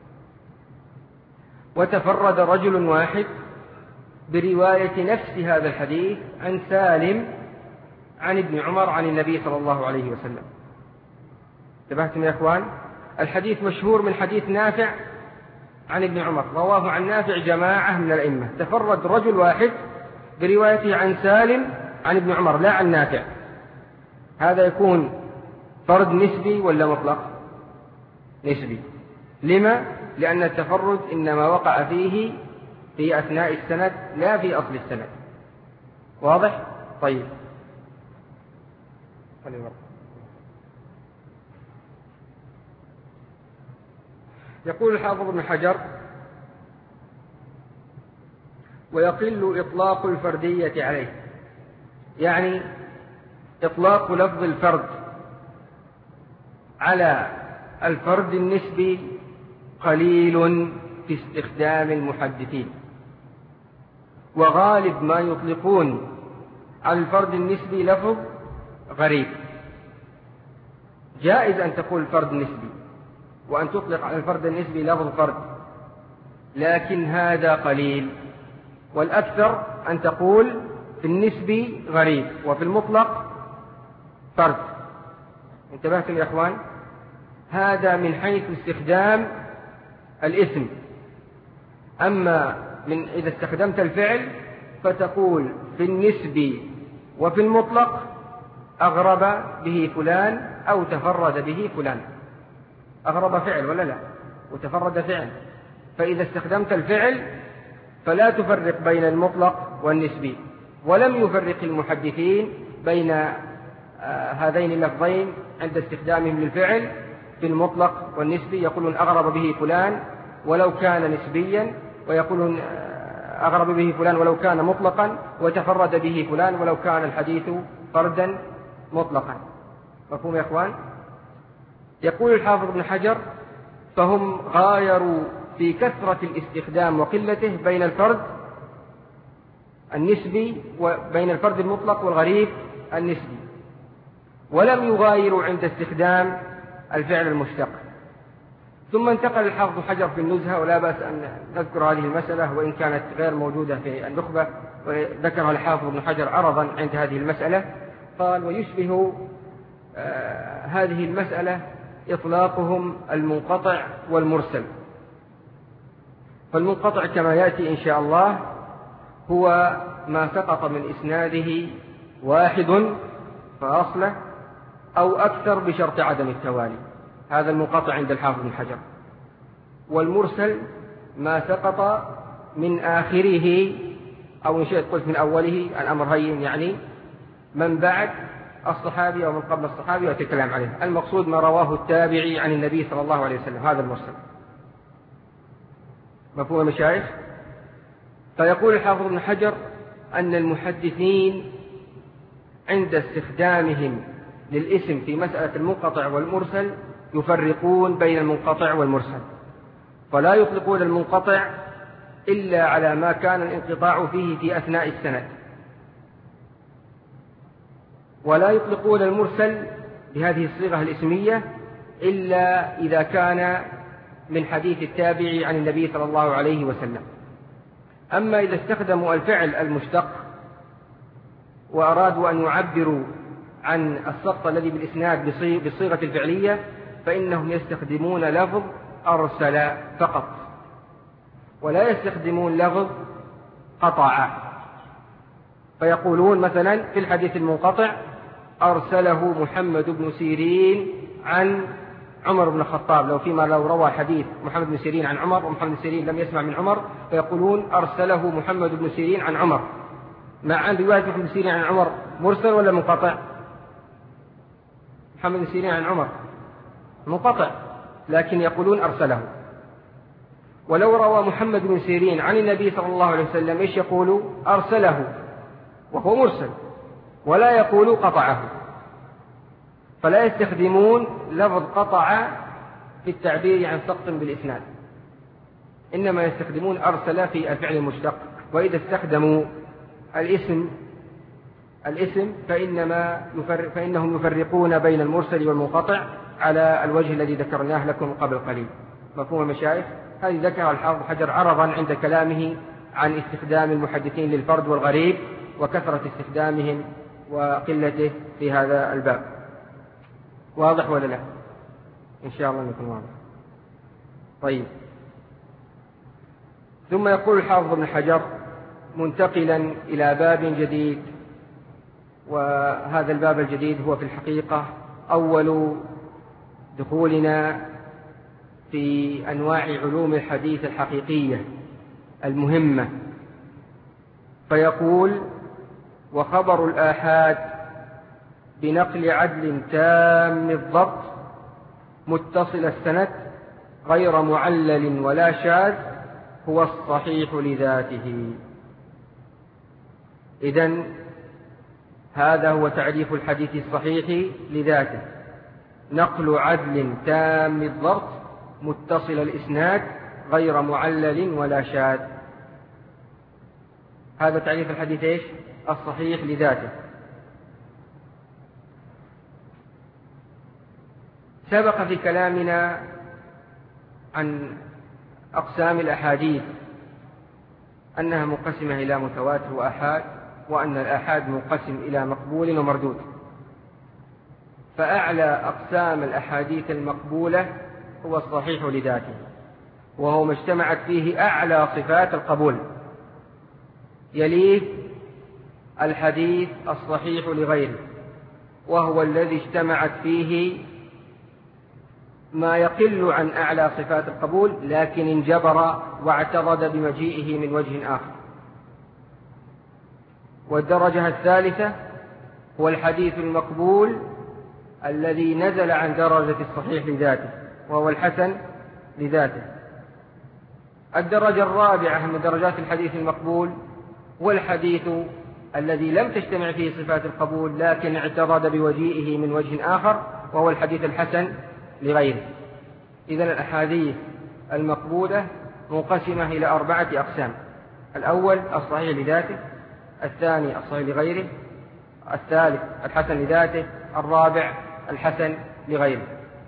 وتفرد رجل واحد برواية نفس هذا الحديث عن سالم عن ابن عمر عن النبي صلى الله عليه وسلم. انتبهتم يا أخوان؟ الحديث مشهور من حديث نافع عن ابن عمر، رواه عن نافع جماعة من الأئمة، تفرد رجل واحد بروايته عن سالم عن ابن عمر لا عن نافع. هذا يكون فرد نسبي ولا مطلق؟ نسبي. لما؟ لأن التفرد إنما وقع فيه في أثناء السند لا في أصل السند. واضح؟ طيب، يقول الحافظ ابن حجر: ويقل إطلاق الفردية عليه، يعني إطلاق لفظ الفرد على الفرد النسبي قليل في استخدام المحدثين، وغالب ما يطلقون على الفرد النسبي لفظ غريب. جائز أن تقول فرد نسبي وأن تطلق على الفرد النسبي لفظ فرد، لكن هذا قليل، والأكثر أن تقول في النسبي غريب وفي المطلق فرد. انتبهتم يا أخوان؟ هذا من حيث استخدام الاسم. أما من إذا استخدمت الفعل فتقول في النسبي وفي المطلق أغرب به فلان أو تفرد به فلان. أغرب فعل ولا لا؟ وتفرد فعل. فإذا استخدمت الفعل فلا تفرق بين المطلق والنسبي، ولم يفرق المحدثين بين هذين اللفظين عند استخدامهم للفعل في المطلق والنسبي. يقولون أغرب به فلان ولو كان نسبيا، ويقولون أغرب به فلان ولو كان مطلقا، وتفرد به فلان ولو كان الحديث فردا مطلقا. مفهوم يا أخوان؟ يقول الحافظ ابن حجر: فهم غايروا في كثرة الاستخدام وقلته بين الفرد النسبي وبين الفرد المطلق والغريب النسبي، ولم يغايروا عند استخدام الفعل المشتق. ثم انتقل الحافظ ابن حجر في النزهة، ولا بأس أن نذكر هذه المسألة وإن كانت غير موجودة في النخبة، وذكرها الحافظ ابن حجر عرضا عند هذه المسألة. قال: ويشبه آه هذه المسألة إطلاقهم المنقطع والمرسل. فالمنقطع كما يأتي إن شاء الله هو ما سقط من إسناده واحد فأصله أو أكثر بشرط عدم التوالي، هذا المنقطع عند الحافظ بن حجر. والمرسل ما سقط من آخره، أو إن شئت قلت من أوله، الأمر هين يعني من بعد الصحابي أو من قبل الصحابي وتكلم عليه. المقصود ما رواه التابعي عن النبي صلى الله عليه وسلم، هذا المرسل. مفهوم المشايخ؟ فيقول الحافظ ابن حجر أن المحدثين عند استخدامهم للاسم في مسألة المنقطع والمرسل يفرقون بين المنقطع والمرسل، فلا يطلقون المنقطع إلا على ما كان الانقطاع فيه في أثناء السند، ولا يطلقون المرسل بهذه الصيغة الاسمية إلا إذا كان من حديث التابعي عن النبي صلى الله عليه وسلم. أما إذا استخدموا الفعل المشتق وأرادوا أن يعبروا عن السقط الذي بالإسناد بالصيغة الفعلية فإنهم يستخدمون لفظ أرسل فقط، ولا يستخدمون لفظ قطع. فيقولون مثلا في الحديث المنقطع: أرسله محمد بن سيرين عن عمر بن الخطاب. لو فيما لو روى حديث محمد بن سيرين عن عمر ومحمد بن سيرين لم يسمع من عمر فيقولون أرسله محمد بن سيرين عن عمر، مع أن رواية محمد بن سيرين عن عمر مرسل ولا منقطع؟ محمد بن سيرين عن عمر منقطع، لكن يقولون أرسله. ولو روى محمد بن سيرين عن النبي صلى الله عليه وسلم إيش يقولوا؟ أرسله، وهو مرسل، ولا يقول قطعه. فلا يستخدمون لفظ قطع في التعبير عن سقط بالإسناد، إنما يستخدمون أرسل في الفعل المشتق. وإذا استخدموا الاسم الاسم فإنما يفرق فإنهم يفرقون بين المرسل والمنقطع على الوجه الذي ذكرناه لكم قبل قليل. مفهوم المشايخ؟ هذه ذكر الحافظ حجر عرضا عند كلامه عن استخدام المحدثين للفرد والغريب وكثرة استخدامهم وقلته في هذا الباب. واضح ولا لا؟ إن شاء الله يكون واضح. طيب، ثم يقول الحافظ ابن حجر منتقلا إلى باب جديد، وهذا الباب الجديد هو في الحقيقة أول دخولنا في أنواع علوم الحديث الحقيقية المهمة. فيقول: وخبر الآحاد بنقل عدل تام الضبط متصل السند غير معلل ولا شاذ هو الصحيح لذاته. إذن هذا هو تعريف الحديث الصحيح لذاته: نقل عدل تام الضبط متصل الإسناد غير معلل ولا شاذ. هذا تعريف الحديث إيش؟ الصحيح لذاته. سبق في كلامنا عن أقسام الأحاديث أنها منقسمة إلى متواتر وآحاد، وأن الآحاد منقسم إلى مقبول ومردود. فأعلى أقسام الأحاديث المقبولة هو الصحيح لذاته، وهو ما اجتمعت فيه أعلى صفات القبول. يليه الحديث الصحيح لغيره، وهو الذي اجتمعت فيه ما يقل عن أعلى صفات القبول لكن انجبر واعتضد بمجيئه من وجه آخر. والدرجة الثالثة هو الحديث المقبول الذي نزل عن درجة الصحيح لذاته، وهو الحسن لذاته. الدرجة الرابعة من درجات الحديث المقبول هو الحديث الذي لم تجتمع فيه صفات القبول لكن اعتضد بوجيئه من وجه آخر، وهو الحديث الحسن لغيره. إذن الأحاديث المقبولة منقسمة إلى أربعة أقسام: الأول الصحيح لذاته، الثاني الصحيح لغيره، الثالث الحسن لذاته، الرابع الحسن لغيره.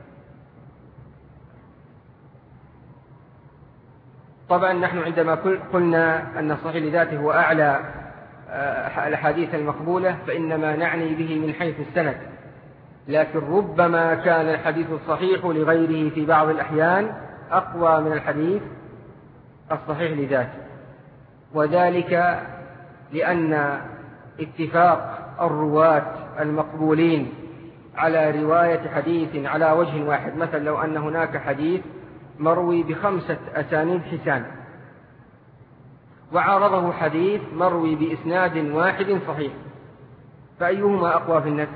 طبعا نحن عندما قلنا أن الصحيح لذاته هو أعلى الأحاديث المقبولة فإنما نعني به من حيث السند، لكن ربما كان الحديث الصحيح لغيره في بعض الأحيان أقوى من الحديث الصحيح لذاته، وذلك لأن اتفاق الرواة المقبولين على رواية حديث على وجه واحد، مثلا لو أن هناك حديث مروي بخمسة أسانيد حسان وعارضه حديث مروي بإسناد واحد صحيح، فأيهما أقوى في النفس؟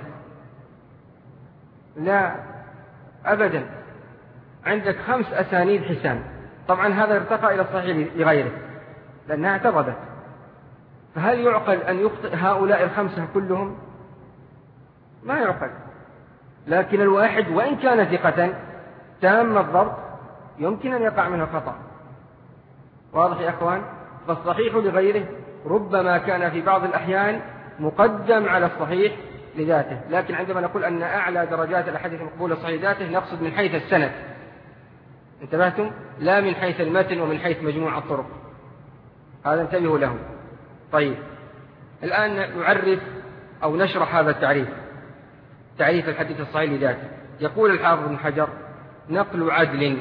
لا أبدا، عندك خمس أسانيد حسان، طبعا هذا ارتقى إلى الصحيح لغيره لأنها اعترضت، فهل يعقل أن يخطئ هؤلاء الخمسة كلهم؟ ما يعقل. لكن الواحد وإن كان ثقة تام الضبط يمكن أن يقع منه خطأ. واضح يا أخوان؟ فالصحيح لغيره ربما كان في بعض الأحيان مقدم على الصحيح لذاته، لكن عندما نقول أن أعلى درجات الأحاديث المقبولة الصحيح لذاته نقصد من حيث السند، انتبهتم؟ لا من حيث المتن ومن حيث مجموع الطرق، هذا انتبهوا له. طيب الآن نعرف أو نشرح هذا التعريف، تعريف الحديث الصحيح لذاته. يقول الحافظ ابن حجر: نقل عدل.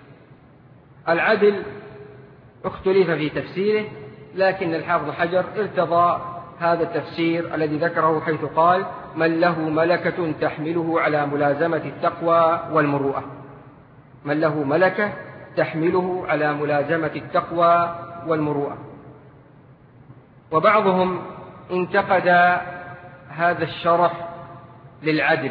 العدل اختلف في تفسيره، لكن الحافظ ابن حجر ارتضى هذا التفسير الذي ذكره حيث قال: من له ملكة تحمله على ملازمة التقوى والمروءة. من له ملكة تحمله على ملازمة التقوى والمروءة. وبعضهم انتقد هذا الشرح للعدل،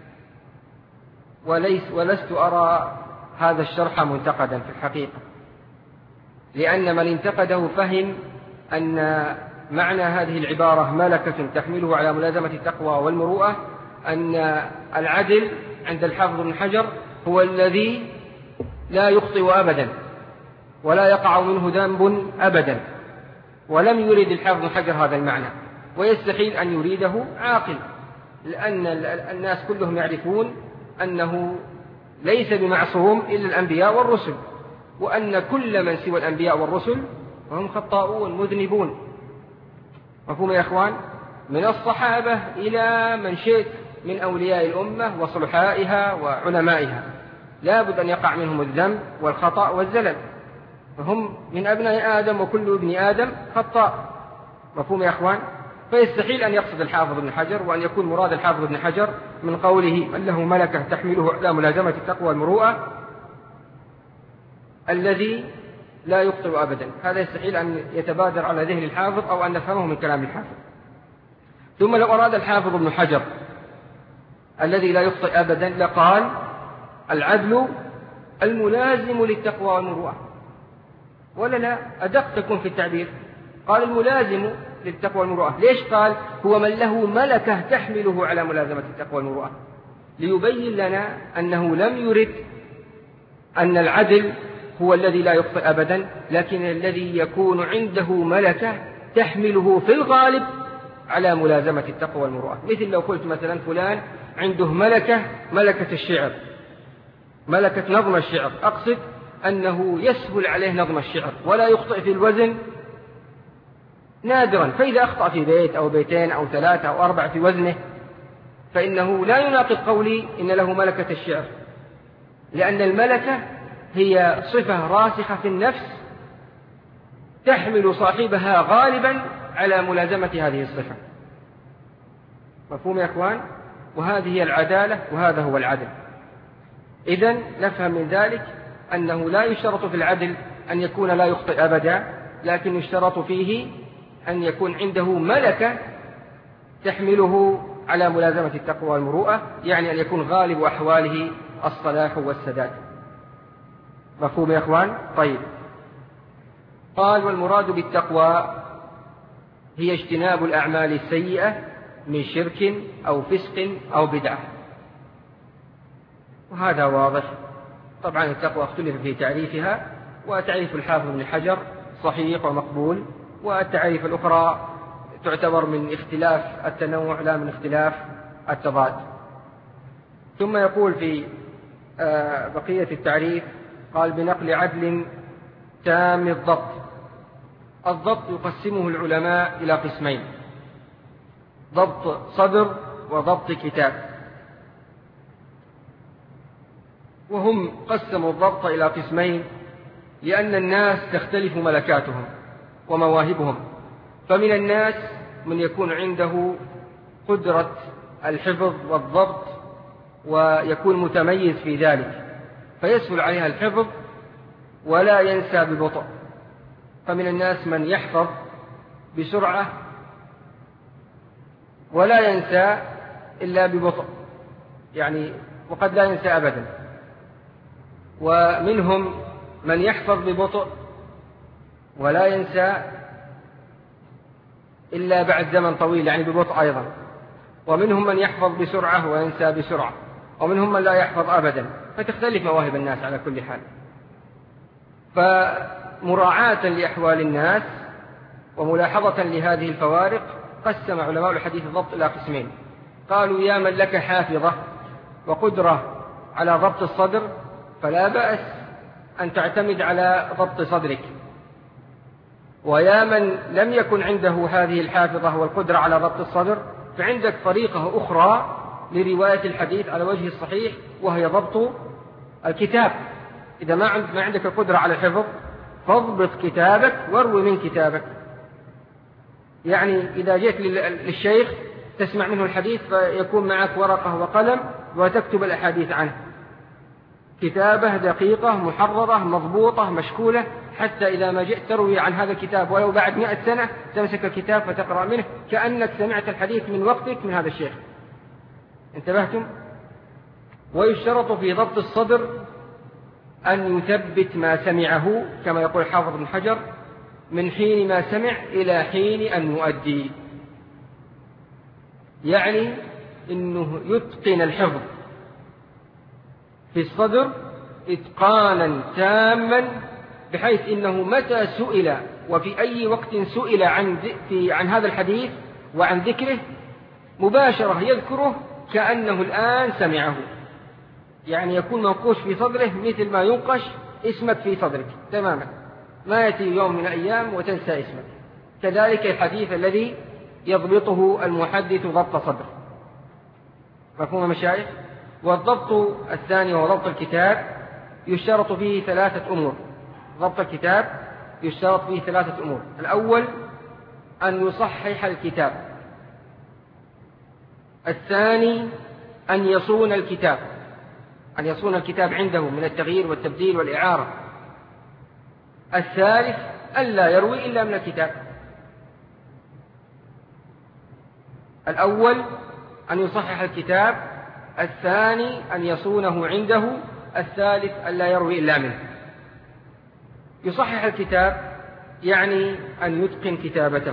وليس ولست أرى هذا الشرح منتقدا في الحقيقة، لأن من انتقده فهم أن معنى هذه العبارة ملكة تحمله على ملازمة التقوى والمروءة أن العدل عند الحافظ ابن حجر هو الذي لا يخطئ أبدا ولا يقع منه ذنب أبدا، ولم يرد الحافظ ابن حجر هذا المعنى، ويستحيل أن يريده عاقل، لأن الناس كلهم يعرفون أنه ليس بمعصوم إلا الأنبياء والرسل، وأن كل من سوى الأنبياء والرسل وهم خطاؤون مذنبون. مفهوم يا أخوان؟ من الصحابة إلى من شئت من أولياء الأمة وصلحائها وعلمائها لا بد أن يقع منهم الذنب والخطأ والزلل، فهم من أبناء آدم وكل ابن آدم خطاء. مفهوم يا أخوان؟ فيستحيل أن يقصد الحافظ ابن حجر وأن يكون مراد الحافظ ابن حجر من قوله من له ملكة تحمله على ملازمة التقوى والمروءة الذي لا يخطئ أبدا، هذا يستحيل أن يتبادر على ذهن الحافظ أو أن نفهمه من كلام الحافظ. ثم لو أراد الحافظ ابن حجر الذي لا يخطئ أبدا لقال العدل الملازم للتقوى والمروءة، ولا لا؟ أدق تكون في التعبير، قال الملازم للتقوى والمروءة. ليش قال هو من له ملكة تحمله على ملازمة التقوى والمروءة؟ ليبين لنا أنه لم يرد أن العدل هو الذي لا يخطئ أبدا، لكن الذي يكون عنده ملكة تحمله في الغالب على ملازمة التقوى والمروءة. مثل لو قلت مثلا فلان عنده ملكة ملكة الشعر، ملكة نظم الشعر، أقصد أنه يسهل عليه نظم الشعر ولا يخطئ في الوزن نادرا، فإذا أخطأ في بيت أو بيتين أو ثلاثة أو أربعة في وزنه فإنه لا يناقض قولي إن له ملكة الشعر، لأن الملكة هي صفة راسخة في النفس تحمل صاحبها غالبا على ملازمة هذه الصفة. مفهوم يا أخوان؟ وهذه هي العدالة وهذا هو العدل. إذن نفهم من ذلك أنه لا يشترط في العدل أن يكون لا يخطئ أبدا، لكن يشترط فيه أن يكون عنده ملكة تحمله على ملازمة التقوى والمروءة، يعني أن يكون غالب أحواله الصلاح والسداد. مفهوم يا أخوان؟ طيب، قال والمراد بالتقوى هي اجتناب الأعمال السيئة من شرك أو فسق أو بدعة، وهذا واضح. طبعا التقوى اختلف في تعريفها، وتعريف الحافظ بن حجر صحيح ومقبول، والتعريف الأخرى تعتبر من اختلاف التنوع لا من اختلاف التضاد. ثم يقول في بقية التعريف قال بنقل عدل تام الضبط. الضبط يقسمه العلماء إلى قسمين: ضبط صدر وضبط كتاب. وهم قسموا الضبط إلى قسمين لأن الناس تختلف ملكاتهم ومواهبهم، فمن الناس من يكون عنده قدرة الحفظ والضبط ويكون متميز في ذلك فيسهل عليها الحفظ ولا ينسى ببطء، فمن الناس من يحفظ بسرعة ولا ينسى إلا ببطء، يعني وقد لا ينسى أبدا. ومنهم من يحفظ ببطء ولا ينسى إلا بعد زمن طويل، يعني ببطء أيضا. ومنهم من يحفظ بسرعة وينسى بسرعة، ومنهم من لا يحفظ أبدا، فتختلف مواهب الناس على كل حال. فمراعاة لأحوال الناس وملاحظة لهذه الفوارق قسم علماء الحديث الضبط إلى قسمين. قالوا يا من لك حافظة وقدرة على ضبط الصدر فلا بأس أن تعتمد على ضبط صدرك، ويا من لم يكن عنده هذه الحافظة والقدرة على ضبط الصدر فعندك طريقة أخرى لرواية الحديث على وجه الصحيح، وهي ضبط الكتاب. إذا ما عندك القدرة على الحفظ فاضبط كتابك واروي من كتابك. يعني إذا جئت للشيخ تسمع منه الحديث فيكون معك ورقة وقلم وتكتب الأحاديث عنه، كتابة دقيقة محررة مضبوطة مشكولة، حتى إذا ما جئت تروي عن هذا الكتاب ولو بعد مئة سنة تمسك الكتاب فتقرأ منه كأنك سمعت الحديث من وقتك من هذا الشيخ. انتبهتم؟ ويشترط في ضبط الصدر أن يثبت ما سمعه كما يقول حافظ بن حجر من حين ما سمع إلى حين أن يؤدي، يعني إنه يتقن الحفظ في الصدر إتقانا تاما، بحيث إنه متى سئل وفي أي وقت سئل عن, في عن هذا الحديث وعن ذكره مباشرة يذكره كأنه الآن سمعه، يعني يكون منقوش في صدره مثل ما ينقش اسمك في صدرك تماما، ما يأتي يوم من الأيام وتنسى اسمك. كذلك الحديث الذي يضبطه المحدث ضبط صدر. مفهوم مشايخ؟ والضبط الثاني هو ضبط الكتاب، يشترط فيه ثلاثة أمور. ضبط الكتاب يشترط فيه ثلاثة أمور: الأول أن يصحح الكتاب، الثاني أن يصون الكتاب، أن يصون الكتاب عنده من التغيير والتبديل والإعارة، الثالث ألا يروي إلا من الكتاب. الأول أن يصحح الكتاب، الثاني أن يصونه عنده، الثالث ألا يروي إلا منه. يصحح الكتاب يعني أن يتقن كتابته،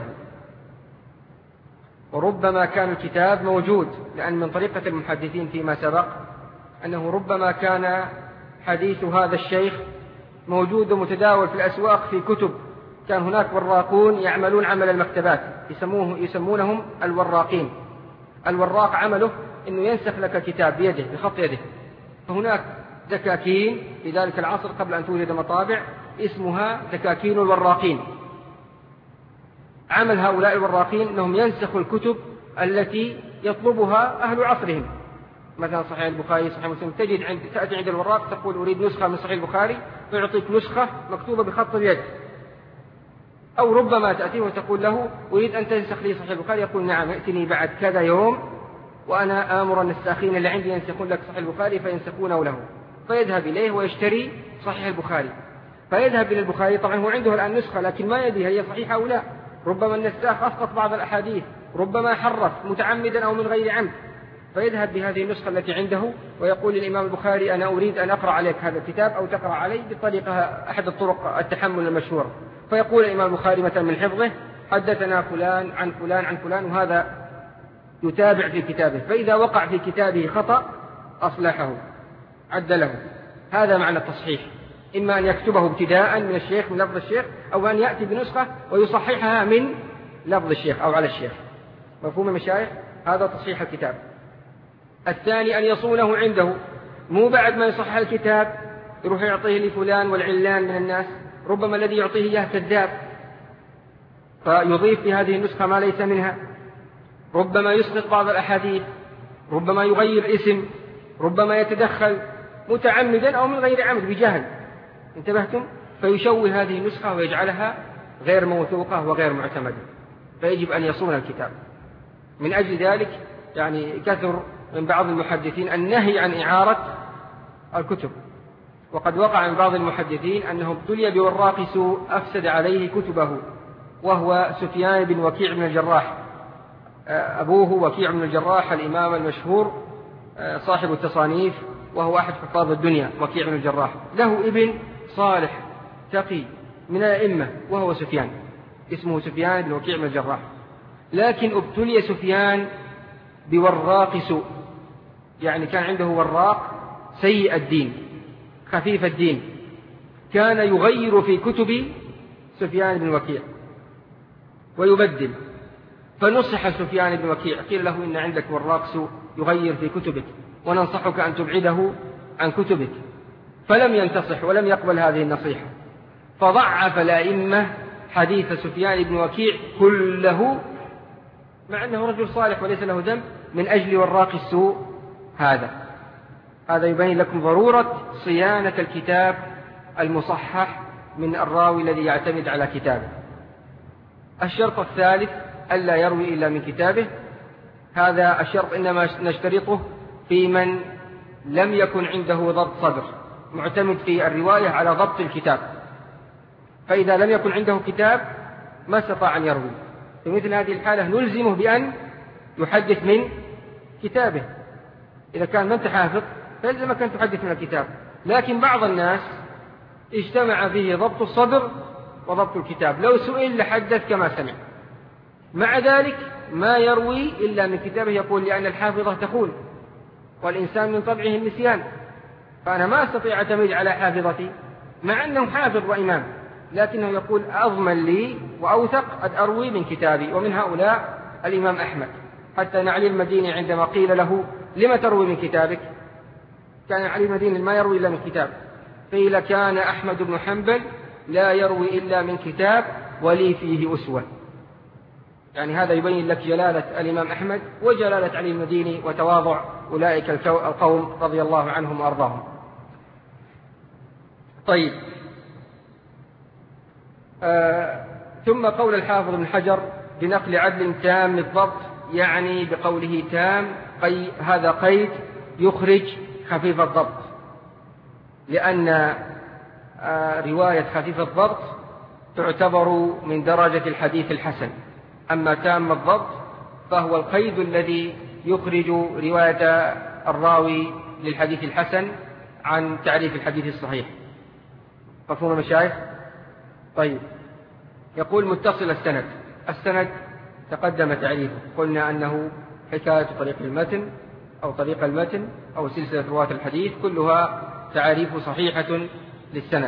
وربما كان الكتاب موجود، لأن من طريقة المحدثين فيما سبق أنه ربما كان حديث هذا الشيخ موجود ومتداول في الأسواق في كتب، كان هناك وراقون يعملون عمل المكتبات يسموه يسمونهم الوراقين. الوراق عمله أنه ينسخ لك كتاب بيده بخط يده، فهناك دكاكين في ذلك العصر قبل أن توجد مطابع اسمها دكاكين الوراقين. عمل هؤلاء الوراقين أنهم ينسخوا الكتب التي يطلبها أهل عصرهم، مثلا صحيح البخاري صحيح مسلم، تجد عند تأتي عند الوراق تقول أريد نسخة من صحيح البخاري فيعطيك نسخة مكتوبة بخط اليد، أو ربما تأتيه وتقول له أريد أن تنسخ لي صحيح البخاري، يقول نعم ائتني بعد كذا يوم وأنا آمر النساخين اللي عندي ينسخون لك صحيح البخاري فينسخونه له، فيذهب إليه ويشتري صحيح البخاري، فيذهب إلى البخاري. طبعا هو عنده الآن نسخة لكن ما يدري هي صحيحة أو لا، ربما النساخ أسقط بعض الأحاديث، ربما حرف متعمدا أو من غير عمد، فيذهب بهذه النسخة التي عنده ويقول للإمام البخاري أنا أريد أن أقرأ عليك هذا الكتاب أو تقرأ علي بطريقة أحد الطرق التحمل المشهورة. فيقول الإمام البخاري مثلا من حفظه حدثنا فلان عن فلان عن فلان، وهذا يتابع في كتابه، فإذا وقع في كتابه خطأ أصلحه عدله. هذا معنى التصحيح، إما أن يكتبه ابتداء من الشيخ من لفظ الشيخ، أو أن يأتي بنسخة ويصححها من لفظ الشيخ أو على الشيخ. مفهوم المشايخ؟ هذا تصحيح الكتاب. الثاني أن يصونه عنده، مو بعد ما يصحح الكتاب يروح يعطيه لفلان والعلان من الناس، ربما الذي يعطيه إياه كذاب فيضيف في هذه النسخة ما ليس منها، ربما يسقط بعض الأحاديث، ربما يغير اسم، ربما يتدخل متعمدا أو من غير عمد بجهل. انتبهتم؟ فيشوه هذه النسخة ويجعلها غير موثوقة وغير معتمدة، فيجب أن يصون الكتاب. من أجل ذلك يعني كثر من بعض المحدثين النهي عن إعارة الكتب، وقد وقع من بعض المحدثين أنه ابتلي بوراق سوء أفسد عليه كتبه، وهو سفيان بن وكيع بن الجراح، أبوه وكيع بن الجراح الإمام المشهور صاحب التصانيف، وهو أحد حفاظ الدنيا وكيع بن الجراح، له ابن صالح تقي من الأئمة وهو سفيان، اسمه سفيان بن وكيع بن الجراح، لكن ابتلي سفيان بوراق سوء، يعني كان عنده وراق سيء الدين خفيف الدين، كان يغير في كتب سفيان بن وكيع ويبدل، فنصح سفيان بن وكيع، قيل له إن عندك وراق سوء يغير في كتبك وننصحك أن تبعده عن كتبك، فلم ينتصح ولم يقبل هذه النصيحة، فضعف الأئمة حديث سفيان بن وكيع كله، مع أنه رجل صالح وليس له ذنب، من أجل وراق السوء هذا. هذا يبين لكم ضرورة صيانة الكتاب المصحح من الراوي الذي يعتمد على كتابه. الشرط الثالث ألا يروي إلا من كتابه. هذا الشرط إنما نشترطه في من لم يكن عنده ضبط صدر، معتمد في الرواية على ضبط الكتاب، فإذا لم يكن عنده كتاب ما استطاع أن يروي، في مثل هذه الحالة نلزمه بأن يحدث من كتابه. إذا كان ما أنت حافظ فيلزمك أن تحدث من الكتاب، لكن بعض الناس اجتمع فيه ضبط الصدر وضبط الكتاب، لو سئل لحدث كما سمع، مع ذلك ما يروي إلا من كتابه، يقول لأن الحافظة تخون والإنسان من طبعه النسيان، فأنا ما أستطيع أعتمد على حافظتي مع أنه حافظ وإمام، لكنه يقول أضمن لي وأوثق أن أروي من كتابي. ومن هؤلاء الإمام أحمد، حتى أن علي المديني عندما قيل له لما تروي من كتابك، كان علي المديني ما يروي إلا من كتاب، قيل كان أحمد بن حنبل لا يروي إلا من كتاب ولي فيه أسوة. يعني هذا يبين لك جلالة الإمام أحمد وجلالة علي المديني وتواضع أولئك القوم رضي الله عنهم وأرضاهم. طيب، آه ثم قول الحافظ بن حجر بنقل عدل تام الضبط، يعني بقوله تام قي هذا قيد يخرج خفيف الضبط، لأن آه رواية خفيف الضبط تعتبر من درجة الحديث الحسن، أما تام الضبط فهو القيد الذي يخرج رواية الراوي للحديث الحسن عن تعريف الحديث الصحيح. مفهوم المشايخ؟ طيب، يقول متصل السند. السند تقدم تعريفه، قلنا أنه حكاية طريق المتن أو طريق المتن أو سلسلة رواة الحديث، كلها تعريف صحيحة للسند.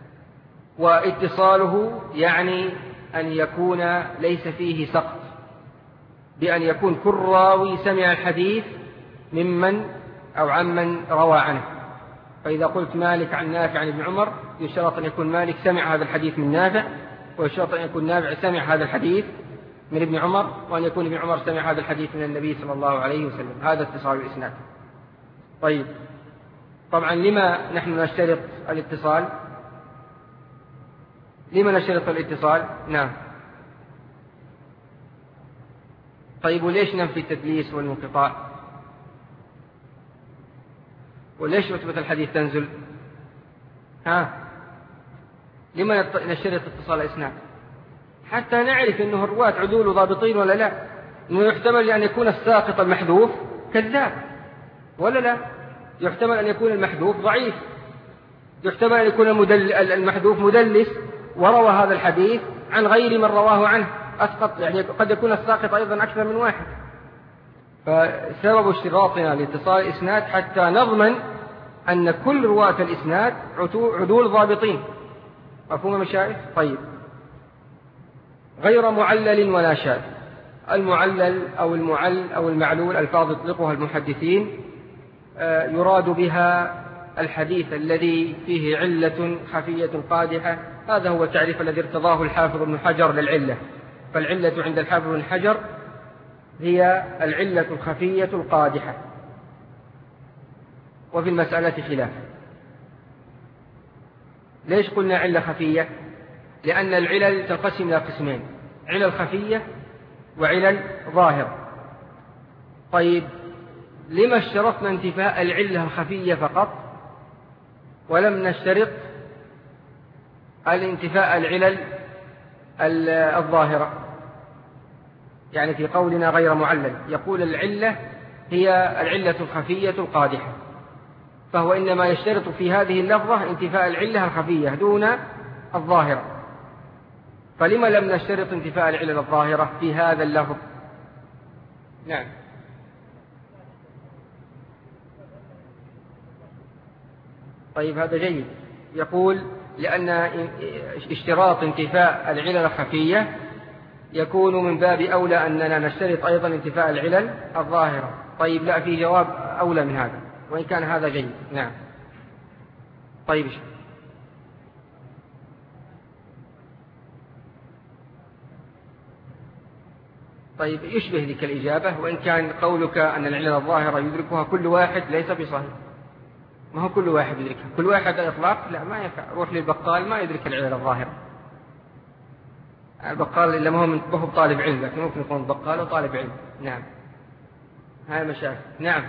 واتصاله يعني أن يكون ليس فيه سقط، بأن يكون كل راوي سمع الحديث ممن أو عمن روى عنه. فإذا قلت مالك عن نافع عن ابن عمر، يشترط أن يكون مالك سمع هذا الحديث من نافع، ويشترط أن يكون نافع سمع هذا الحديث من ابن عمر، وأن يكون ابن عمر سمع هذا الحديث من النبي صلى الله عليه وسلم. هذا اتصال الإسناد. طيب، طبعا لما نحن نشترط الاتصال؟ لما نشترط الاتصال؟ نعم. طيب، وليش ننفي التدليس والانقطاع؟ وليش رتبة الحديث تنزل؟ ها؟ لما نشترط اتصال الإسناد؟ حتى نعرف أنه الرواة عدول ضابطين ولا لا، أنه يحتمل أن يكون الساقط المحذوف كذاب ولا لا، يحتمل أن يكون المحذوف ضعيف، يحتمل أن يكون المدل... المحذوف مدلس وروى هذا الحديث عن غير من رواه عنه أسقط، يعني قد يكون الساقط أيضا أكثر من واحد. فسبب اشتراطنا لاتصال الإسناد حتى نضمن أن كل رواة الإسناد عدول ضابطين. مفهوم يا مشايخ؟ طيب. غير معلل ولا شاذ. المعلل أو المعل أو المعلول ألفاظ يطلقها المحدثين يراد بها الحديث الذي فيه علة خفية قادحة. هذا هو التعريف الذي ارتضاه الحافظ ابن حجر للعلة. فالعلة عند الحافظ ابن حجر هي العلة الخفية القادحة، وفي المسألة خلاف. ليش قلنا علة خفية؟ لأن العلل تنقسم إلى قسمين: علل خفية وعلل ظاهرة. طيب، لما اشترطنا انتفاء العلة الخفية فقط ولم نشترط الانتفاء العلل الظاهرة؟ يعني في قولنا غير معلل، يقول العلة هي العلة الخفية القادحة، فهو إنما يشترط في هذه اللفظة انتفاء العلة الخفية دون الظاهرة. فلما لم نشترط انتفاء العلة الظاهرة في هذا اللفظ؟ نعم. طيب، هذا جيد. يقول لأن اشتراط انتفاء العلل الخفية يكون من باب أولى أننا نشترط أيضا انتفاء العلل الظاهرة. طيب، لا، في جواب أولى من هذا، وإن كان هذا جيد. نعم. طيب، طيب يشبه ذيك الإجابة، وإن كان قولك أن العلل الظاهرة يدركها كل واحد ليس بصحيح. ما هو كل واحد يدركها، كل واحد على الإطلاق لا، ما ينفع. روح للبقال ما يدرك العلل الظاهرة. البقال إلا ما هو من هو طالب علم، لكن ممكن يكون بقال وطالب علم. نعم. هاي مشاكل. نعم.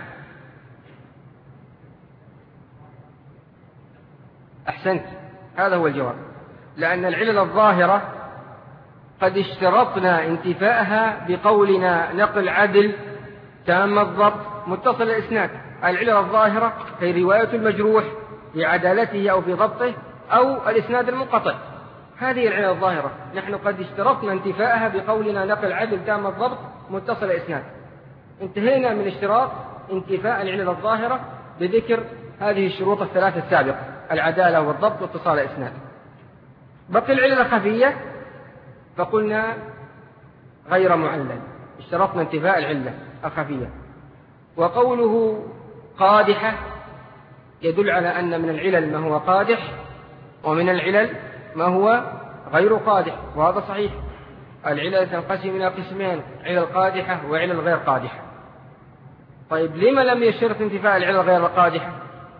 أحسنت، هذا هو الجواب. لأن العلل الظاهرة قد اشترطنا انتفاءها بقولنا نقل عدل تام الضبط متصل الإسناد. العلل الظاهرة هي رواية المجروح في عدالته أو في ضبطه أو الإسناد المنقطع. هذه العلل الظاهرة نحن قد اشترطنا انتفاءها بقولنا نقل عدل تام الضبط متصل الإسناد. انتهينا من اشتراط انتفاء العلل الظاهرة بذكر هذه الشروط الثلاثة السابقة: العدالة والضبط واتصال الإسناد. بقي العلل الخفية فقلنا غير معلل، اشترطنا انتفاء العلة الخفية. وقوله قادحة يدل على أن من العلل ما هو قادح ومن العلل ما هو غير قادح، وهذا صحيح. العلل تنقسم إلى قسمين: علل قادحة وعلل غير قادحة. طيب، لما لم يشترط انتفاء العلل غير القادحة؟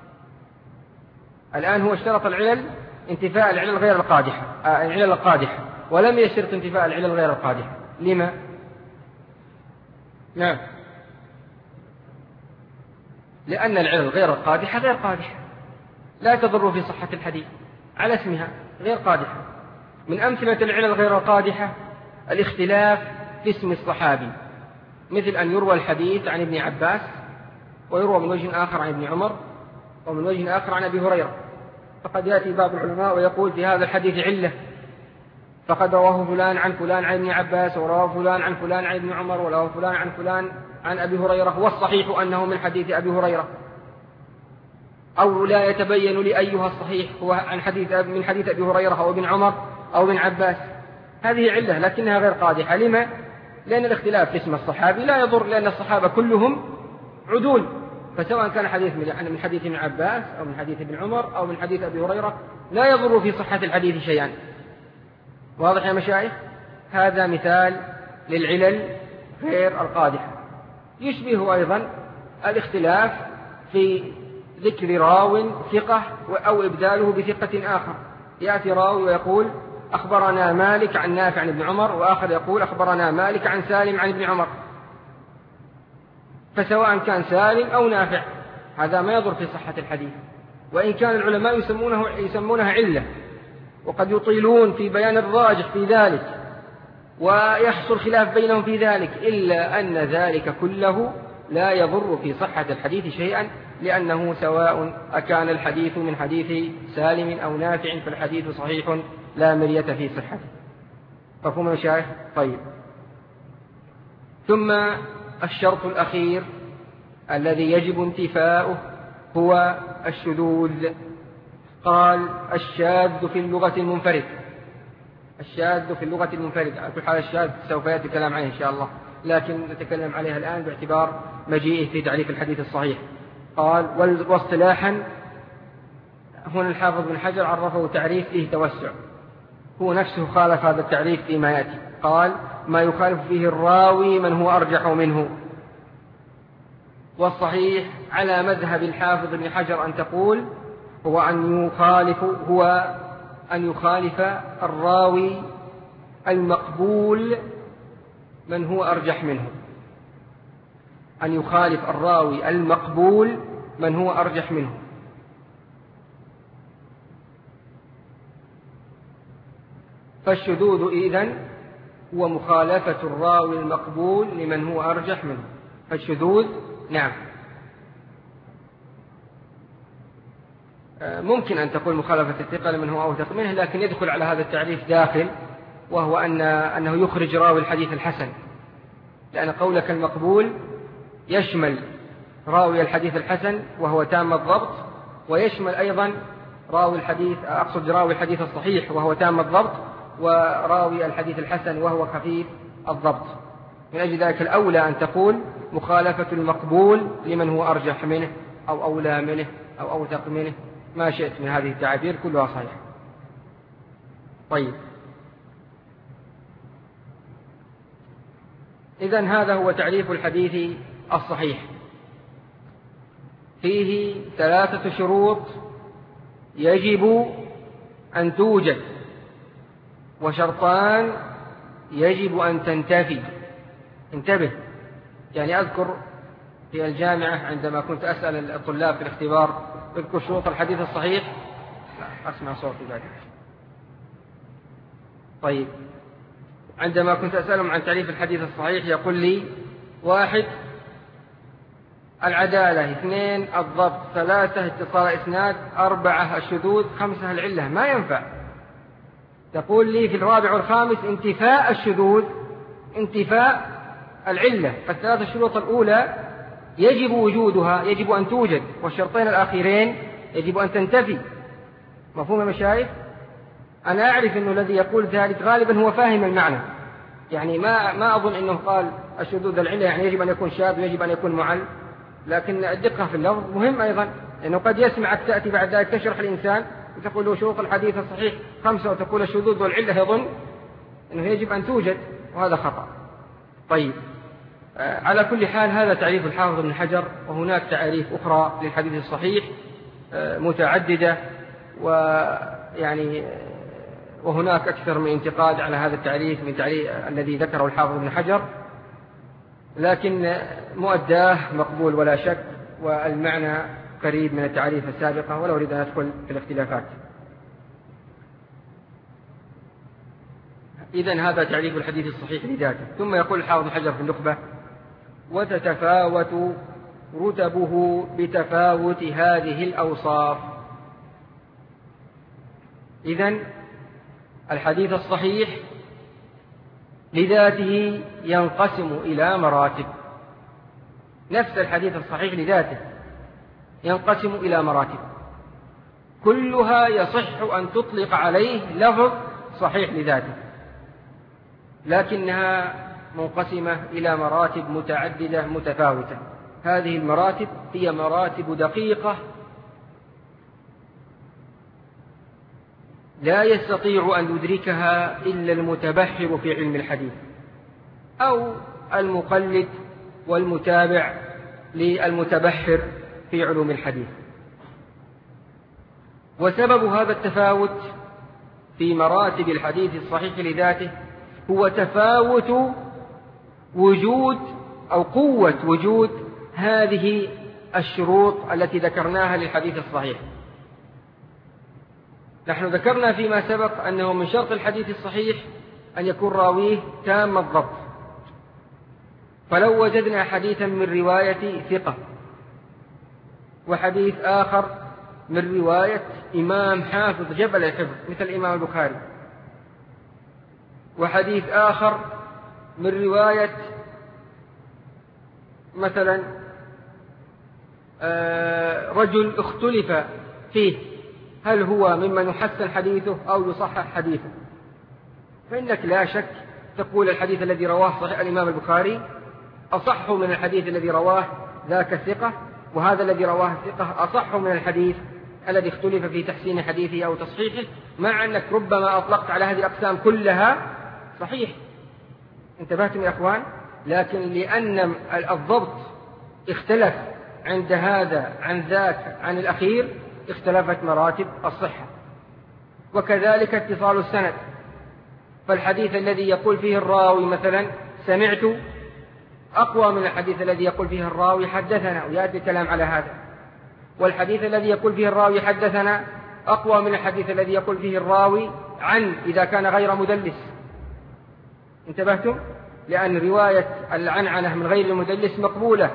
الآن هو اشترط العلل انتفاء العلل غير القادحة، آه العلل القادحة، ولم يشترط انتفاء العلل غير القادحة. لما؟ نعم. لأن العلل غير القادحة غير قادحة، لا تضر في صحة الحديث على اسمها، غير قادحة. من أمثلة العلل غير القادحة الاختلاف في اسم الصحابي، مثل أن يروى الحديث عن ابن عباس ويروى من وجه آخر عن ابن عمر ومن وجه آخر عن أبي هريرة. فقد يأتي بعض العلماء ويقول في هذا الحديث علة، فقد رواه فلان عن فلان عن ابن عباس، ورواه فلان عن فلان عن ابن عمر، ورواه فلان عن فلان عن أبي هريرة، والصحيح أنه من حديث أبي هريرة. أو لا يتبين لي أيها الصحيح هو عن حديث من حديث أبي هريرة أو ابن عمر أو ابن عباس. هذه علة لكنها غير قادحة. لما؟ لأن الاختلاف في اسم الصحابي لا يضر، لأن الصحابة كلهم عدول، فسواء كان حديث من حديث ابن عباس أو من حديث ابن عمر أو من حديث أبي هريرة لا يضر في صحة الحديث شيئا. واضح يا مشايخ؟ هذا مثال للعلل غير القادحة. يشبه أيضا الاختلاف في ذكر راو ثقة أو إبداله بثقة آخر. يأتي راوي ويقول أخبرنا مالك عن نافع عن ابن عمر، وآخر يقول أخبرنا مالك عن سالم عن ابن عمر، فسواء كان سالم أو نافع هذا ما يضر في صحة الحديث، وإن كان العلماء يسمونه يسمونها علة، وقد يطيلون في بيان الراجح في ذلك ويحصل خلاف بينهم في ذلك، إلا أن ذلك كله لا يضر في صحة الحديث شيئا، لأنه سواء أكان الحديث من حديث سالم أو نافع فالحديث صحيح لا مرية في صحته. مفهوم يا شيخ؟ طيب. ثم الشرط الأخير الذي يجب انتفاؤه هو الشذوذ. قال الشاذ في اللغة المنفرد، الشاذ في اللغة المنفرد. على كل حال الشاذ سوف يأتي كلام عليه إن شاء الله، لكن نتكلم عليها الآن باعتبار مجيئه في تعريف الحديث الصحيح. قال واصطلاحا، هنا الحافظ بن حجر عرفه تعريف فيه توسع، هو نفسه خالف هذا التعريف فيما يأتي. قال ما يخالف فيه الراوي من هو أرجح منه. والصحيح على مذهب الحافظ بن حجر أن تقول هو أن يخالف هو أن يخالف الراوي المقبول من هو أرجح منه، أن يخالف الراوي المقبول من هو أرجح منه. فالشذوذ إذن هو مخالفة الراوي المقبول لمن هو أرجح منه. فالشذوذ نعم ممكن أن تقول مخالفة الثقة لمن هو أوثق منه، لكن يدخل على هذا التعريف داخل، وهو أن أنه يخرج راوي الحديث الحسن، لأن قولك المقبول يشمل راوي الحديث الحسن وهو تام الضبط، ويشمل أيضا راوي الحديث أقصد راوي الحديث الصحيح وهو تام الضبط، وراوي الحديث الحسن وهو خفيف الضبط. من أجل ذلك الأولى أن تقول مخالفة المقبول لمن هو أرجح منه أو أولى منه أو أوثق منه، ما شئت من هذه التعابير كلها صحيحة. طيب، إذن هذا هو تعريف الحديث الصحيح. فيه ثلاثة شروط يجب أن توجد، وشرطان يجب أن تنتفي. انتبه، يعني أذكر في الجامعة عندما كنت أسأل الطلاب في الاختبار اذكر شروط الحديث الصحيح، لا أسمع صوتي بعد. طيب، عندما كنت أسألهم عن تعريف الحديث الصحيح يقول لي واحد العدالة، اثنين الضبط، ثلاثة اتصال إسناد، أربعة الشذوذ، خمسة العلة. ما ينفع تقول لي في الرابع والخامس انتفاء الشذوذ انتفاء العلة. فالثلاثة الشروط الأولى يجب وجودها، يجب أن توجد، والشرطين الأخيرين يجب أن تنتفي. مفهوم يا مشايخ؟ أنا أعرف أنه الذي يقول ذلك غالبا هو فاهم المعنى، يعني ما ما أظن أنه قال الشذوذ العلة يعني يجب أن يكون شاذ ويجب أن يكون معل، لكن الدقة في اللفظ مهم أيضا، لأنه قد يسمعك تأتي بعد ذلك تشرح الإنسان وتقول له شروط الحديث الصحيح خمسة وتقول الشذوذ والعلة، يظن أنه يجب أن توجد، وهذا خطأ. طيب، على كل حال هذا تعريف الحافظ بن حجر، وهناك تعريف أخرى للحديث الصحيح متعددة، ويعني وهناك أكثر من انتقاد على هذا التعريف من تعريف الذي ذكره الحافظ بن حجر، لكن مؤداه مقبول ولا شك، والمعنى قريب من التعريف السابقة، ولا أريد أن أدخل في الاختلافات. إذن هذا تعريف الحديث الصحيح لذاته. ثم يقول الحافظ بن حجر في النخبة وتتفاوت رتبه بتفاوت هذه الأوصاف. إذن الحديث الصحيح لذاته ينقسم إلى مراتب، نفس الحديث الصحيح لذاته ينقسم إلى مراتب، كلها يصح أن تطلق عليه لفظ صحيح لذاته، لكنها منقسمة إلى مراتب متعددة متفاوتة. هذه المراتب هي مراتب دقيقة لا يستطيع أن يدركها إلا المتبحر في علم الحديث أو المقلد والمتابع للمتبحر في علوم الحديث. وسبب هذا التفاوت في مراتب الحديث الصحيح لذاته هو تفاوت وجود أو قوة وجود هذه الشروط التي ذكرناها للحديث الصحيح. نحن ذكرنا فيما سبق أنه من شرط الحديث الصحيح أن يكون راويه تام الضبط، فلو وجدنا حديثا من رواية ثقة وحديث آخر من رواية إمام حافظ جبل الحفظ مثل الإمام البخاري، وحديث آخر من رواية مثلا رجل اختلف فيه هل هو ممن يحسن حديثه أو يصحح حديثه، فإنك لا شك تقول الحديث الذي رواه صحيح الإمام البخاري أصح من الحديث الذي رواه ذاك الثقة، وهذا الذي رواه الثقة أصح من الحديث الذي اختلف في تحسين حديثه أو تصحيحه، مع أنك ربما أطلقت على هذه الأقسام كلها صحيح. انتبهتم يا أخوان؟ لكن لأن الضبط اختلف عند هذا عن ذاك عن الأخير اختلفت مراتب الصحة. وكذلك اتصال السند، فالحديث الذي يقول فيه الراوي مثلا سمعت أقوى من الحديث الذي يقول فيه الراوي حدثنا، ويأتي الكلام على هذا. والحديث الذي يقول فيه الراوي حدثنا أقوى من الحديث الذي يقول فيه الراوي عن إذا كان غير مدلس. انتبهتم؟ لأن رواية العنعنة من غير المدلس مقبولة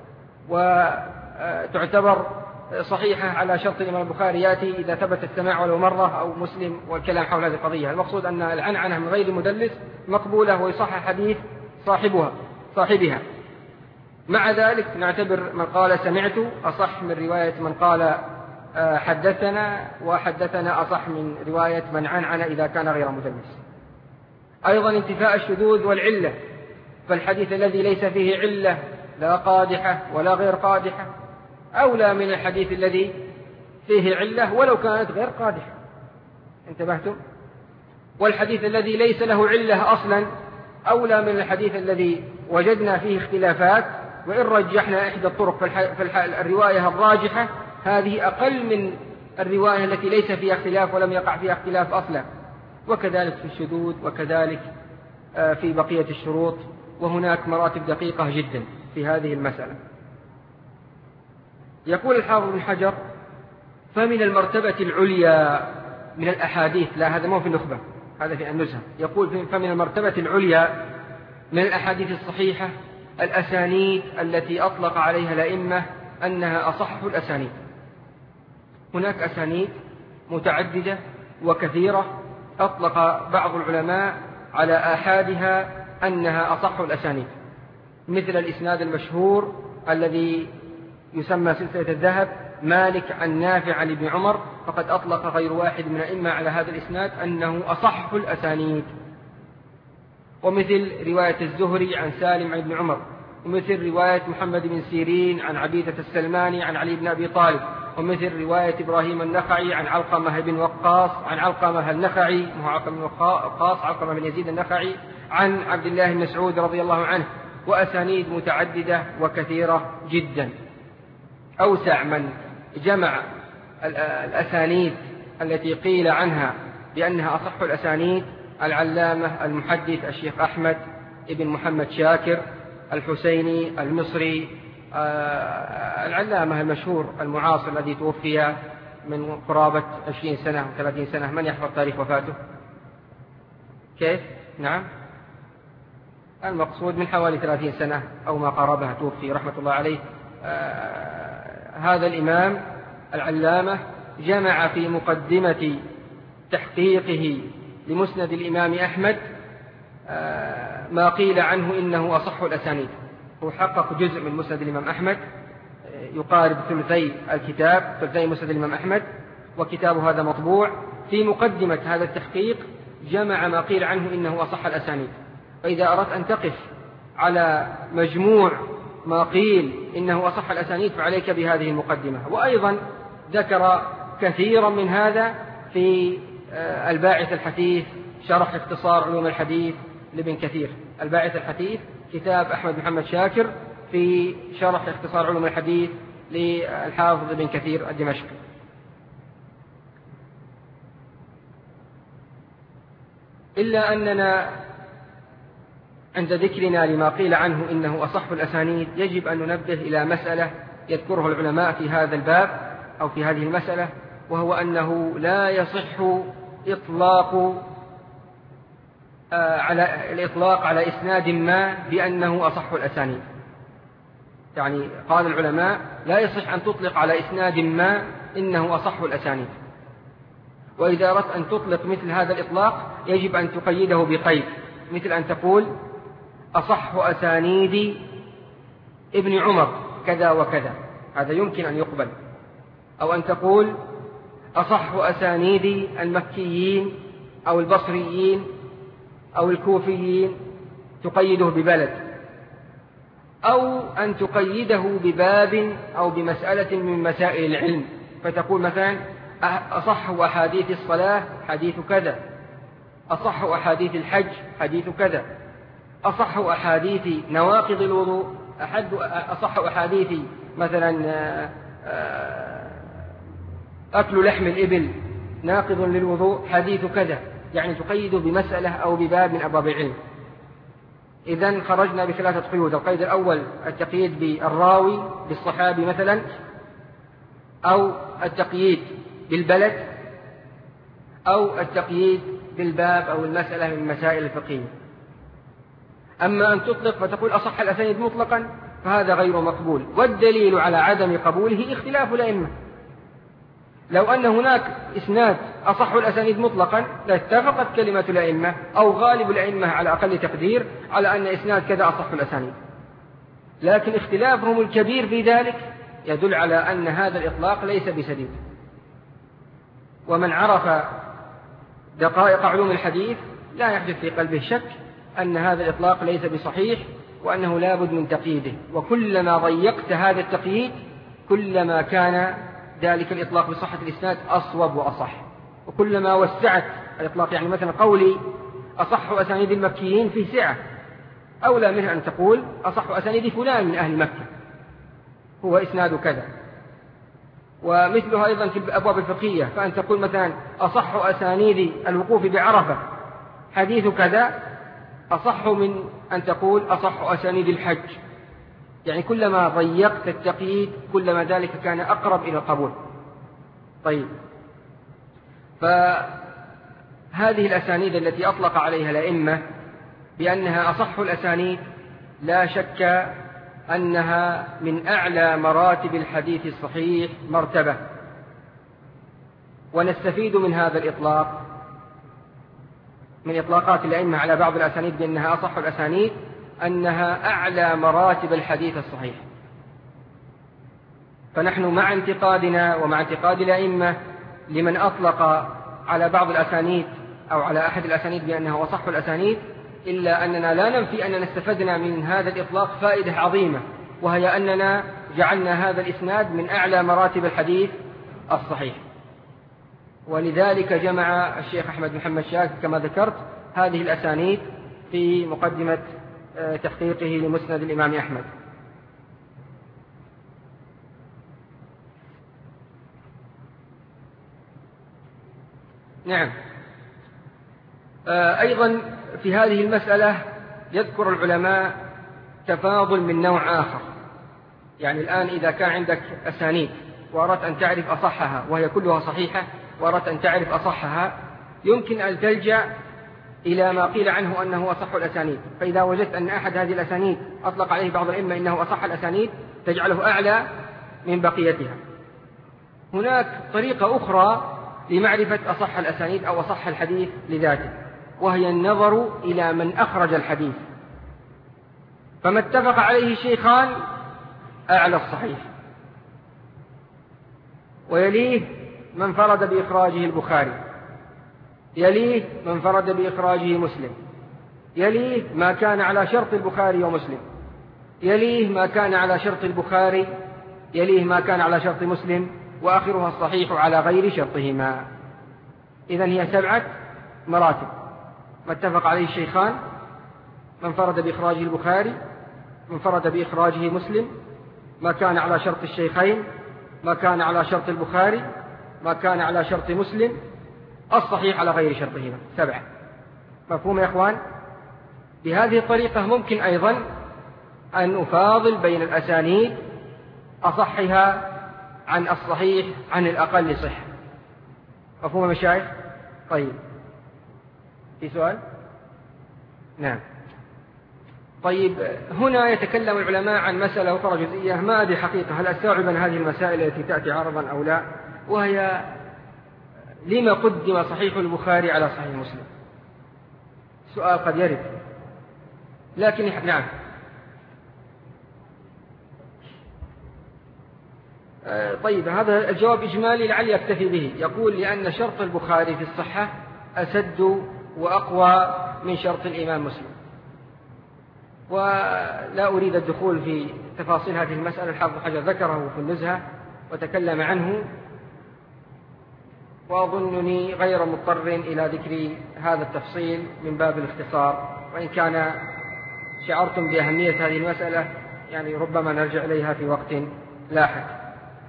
وتعتبر صحيحة على شرط الإمام البخاري، يأتي إذا ثبت السماع ولو مرة، أو مسلم، والكلام حول هذه القضية. المقصود أن العنعنة من غير المدلس مقبولة ويصحح حديث صاحبها صاحبها. مع ذلك نعتبر من قال سمعت أصح من رواية من قال حدثنا، وحدثنا أصح من رواية من عنعن إذا كان غير مدلس. أيضا انتفاء الشذوذ والعلة، فالحديث الذي ليس فيه علة لا قادحة ولا غير قادحة أولى من الحديث الذي فيه علة ولو كانت غير قادحة. انتبهتم؟ والحديث الذي ليس له علة أصلا أولى من الحديث الذي وجدنا فيه اختلافات، وإن رجحنا إحدى الطرق فالرواية الراجحة هذه أقل من الرواية التي ليس فيها اختلاف ولم يقع فيها اختلاف أصلا. وكذلك في الشذوذ، وكذلك في بقية الشروط، وهناك مراتب دقيقة جدا في هذه المسألة. يقول الحافظ بن حجر: فمن المرتبة العليا من الأحاديث، لا هذا مو في النخبة، هذا في النزهة. يقول فمن المرتبة العليا من الأحاديث الصحيحة الأسانيد التي أطلق عليها الأئمة أنها أصح الأسانيد. هناك أسانيد متعددة وكثيرة أطلق بعض العلماء على آحادها أنها أصح الأسانيد، مثل الإسناد المشهور الذي يسمى سلسلة الذهب، مالك عن نافع عن ابن عمر، فقد أطلق غير واحد من الأئمة على هذا الإسناد أنه أصح الأسانيد. ومثل رواية الزهري عن سالم عن ابن عمر، ومثل رواية محمد بن سيرين عن عبيدة السلماني عن علي بن أبي طالب، ومثل رواية إبراهيم النخعي عن علقمة بن وقاص عن علقمة النخعي مع علقمة بن وقاص علقمة بن يزيد النخعي عن عبد الله بن مسعود رضي الله عنه، وأسانيد متعددة وكثيرة جدا. أوسع من جمع الأسانيد التي قيل عنها بأنها أصح الأسانيد العلامة المحدث الشيخ أحمد ابن محمد شاكر الحسيني المصري، العلامة المشهور المعاصر الذي توفي من قرابة عشرين سنة وثلاثين سنة. من يحفظ تاريخ وفاته؟ كيف؟ نعم، المقصود من حوالي ثلاثين سنة أو ما قاربها توفي رحمة الله عليه. هذا الإمام العلامة جمع في مقدمة تحقيقه لمسند الإمام أحمد ما قيل عنه إنه أصح الأسانيد. هو حقق جزء من مسند الإمام أحمد يقارب ثلثي الكتاب، ثلثي مسند الإمام أحمد، وكتاب هذا مطبوع. في مقدمة هذا التحقيق جمع ما قيل عنه إنه أصح الأسانيد. فإذا أردت أن تقف على مجموع ما قيل إنه أصح الأسانيد فعليك بهذه المقدمة. وأيضا ذكر كثيرا من هذا في الباعث الحثيث شرح اختصار علوم الحديث لابن كثير. الباعث الحثيث كتاب أحمد محمد شاكر في شرح اختصار علوم الحديث للحافظ ابن كثير الدمشقي. إلا أننا عند ذكرنا لما قيل عنه إنه أصح الأسانيد يجب أن ننبه إلى مسألة يذكرها العلماء في هذا الباب أو في هذه المسألة، وهو أنه لا يصح إطلاق على الإطلاق على إسناد ما بأنه أصح الأسانيد. يعني قال العلماء لا يصح أن تطلق على إسناد ما إنه أصح الأسانيد، وإذا أردت أن تطلق مثل هذا الإطلاق يجب أن تقيده بقيد، مثل أن تقول أصح أسانيد ابن عمر كذا وكذا، هذا يمكن أن يقبل. أو أن تقول أصح أسانيد المكيين أو البصريين أو الكوفيين، تقيده ببلد، أو أن تقيده بباب أو بمسألة من مسائل العلم، فتقول مثلا أصح أحاديث الصلاة حديث كذا، أصح أحاديث الحج حديث كذا، أصح أحاديث نواقض الوضوء، أحد أصح أحاديث مثلا أكل لحم الإبل ناقض للوضوء حديث كذا، يعني تقيد بمسألة أو بباب من أبواب العلم. إذن خرجنا بثلاثة قيود: القيد الأول التقييد بالراوي بالصحابي مثلا، أو التقييد بالبلد، أو التقييد بالباب أو المسألة من مسائل الفقهية. أما أن تطلق فتقول أصح الأسانيد مطلقا فهذا غير مقبول، والدليل على عدم قبوله اختلاف الأئمة. لو أن هناك إسناد أصح الأسانيد مطلقا لاتفقت كلمة الأئمة أو غالب الأئمة على أقل تقدير على أن إسناد كذا أصح الأسانيد، لكن اختلافهم الكبير في ذلك يدل على أن هذا الإطلاق ليس بسديد. ومن عرف دقائق علوم الحديث لا يحدث في قلبه شك أن هذا الإطلاق ليس بصحيح، وأنه لا بد من تقييده، وكلما ضيقت هذا التقييد كلما كان ذلك الإطلاق بصحة الإسناد أصوب وأصح. وكلما وسعت الإطلاق، يعني مثلا قولي أصح أسانيد المكيين في سعة، أولى منه أن تقول أصح أسانيد فلان من أهل مكة هو إسناد كذا. ومثلها أيضا في الأبواب الفقهية، فأن تقول مثلا أصح أسانيد الوقوف بعرفة حديث كذا أصح من أن تقول أصح أسانيد الحج. يعني كلما ضيقت التقييد كلما ذلك كان أقرب إلى القبول. طيب، فهذه الأسانيد التي أطلق عليها الأئمة بأنها أصح الأسانيد لا شك أنها من أعلى مراتب الحديث الصحيح مرتبة. ونستفيد من هذا الإطلاق، من إطلاقات الأئمة على بعض الأسانيد بأنها أصح الأسانيد، أنها أعلى مراتب الحديث الصحيح. فنحن مع انتقادنا ومع انتقاد الأئمة لمن أطلق على بعض الأسانيد أو على أحد الأسانيد بأنها أصح الأسانيد، إلا أننا لا ننفي أننا استفدنا من هذا الإطلاق فائدة عظيمة، وهي أننا جعلنا هذا الإسناد من أعلى مراتب الحديث الصحيح. ولذلك جمع الشيخ أحمد محمد شاكر كما ذكرت هذه الأسانيد في مقدمة تحقيقه لمسند الإمام أحمد. نعم. أيضا في هذه المسألة يذكر العلماء تفاضل من نوع آخر. يعني الآن إذا كان عندك أسانيد وأردت أن تعرف أصحها وهي كلها صحيحة، وأردت أن تعرف أصحها، يمكن أن تلجأ إلى ما قيل عنه أنه أصح الأسانيد. فإذا وجدت أن أحد هذه الأسانيد أطلق عليه بعض الأئمة إنه أصح الأسانيد تجعله أعلى من بقيتها. هناك طريقة أخرى لمعرفة أصح الأسانيد أو أصح الحديث لذاته، وهي النظر إلى من أخرج الحديث، فما اتفق عليه الشيخان أعلى الصحيح، ويليه من فرد بإخراجه البخاري، يليه من فرد بإخراجه مسلم، يليه ما كان على شرط البخاري ومسلم، يليه ما كان على شرط البخاري، يليه ما كان على شرط مسلم، وآخرها الصحيح على غير شرطهما. إذن هي سبعة مراتب: ما اتفق عليه الشيخان، من فرد بإخراجه البخاري، من فرد بإخراجه مسلم، ما كان على شرط الشيخين، ما كان على شرط البخاري، ما كان على شرط مسلم، الصحيح على غير شرطهما. سبعة. مفهوم يا إخوان؟ بهذه الطريقة ممكن أيضا أن أفاضل بين الأسانيد أصحها عن الصحيح عن الأقل صحة. مفهوم يا مشايخ؟ طيب، في سؤال؟ نعم. طيب، هنا يتكلم العلماء عن مسألة أخرى جزئية، ما أدري حقيقة هل أستوعب أن هذه المسائل التي تأتي عرضا أو لا، وهي لما قدم صحيح البخاري على صحيح مسلم؟ سؤال قد يرد، لكن نعم. طيب هذا الجواب إجمالي لعلي أكتفي به. يقول لأن شرط البخاري في الصحة أسد وأقوى من شرط الإمام مسلم. ولا أريد الدخول في تفاصيل هذه المسألة، الحافظ حجر ذكره في النزهة وتكلم عنه، وأظنني غير مضطر إلى ذكر هذا التفصيل من باب الاختصار، وإن كان شعرتم بأهمية هذه المسألة يعني ربما نرجع إليها في وقت لاحق.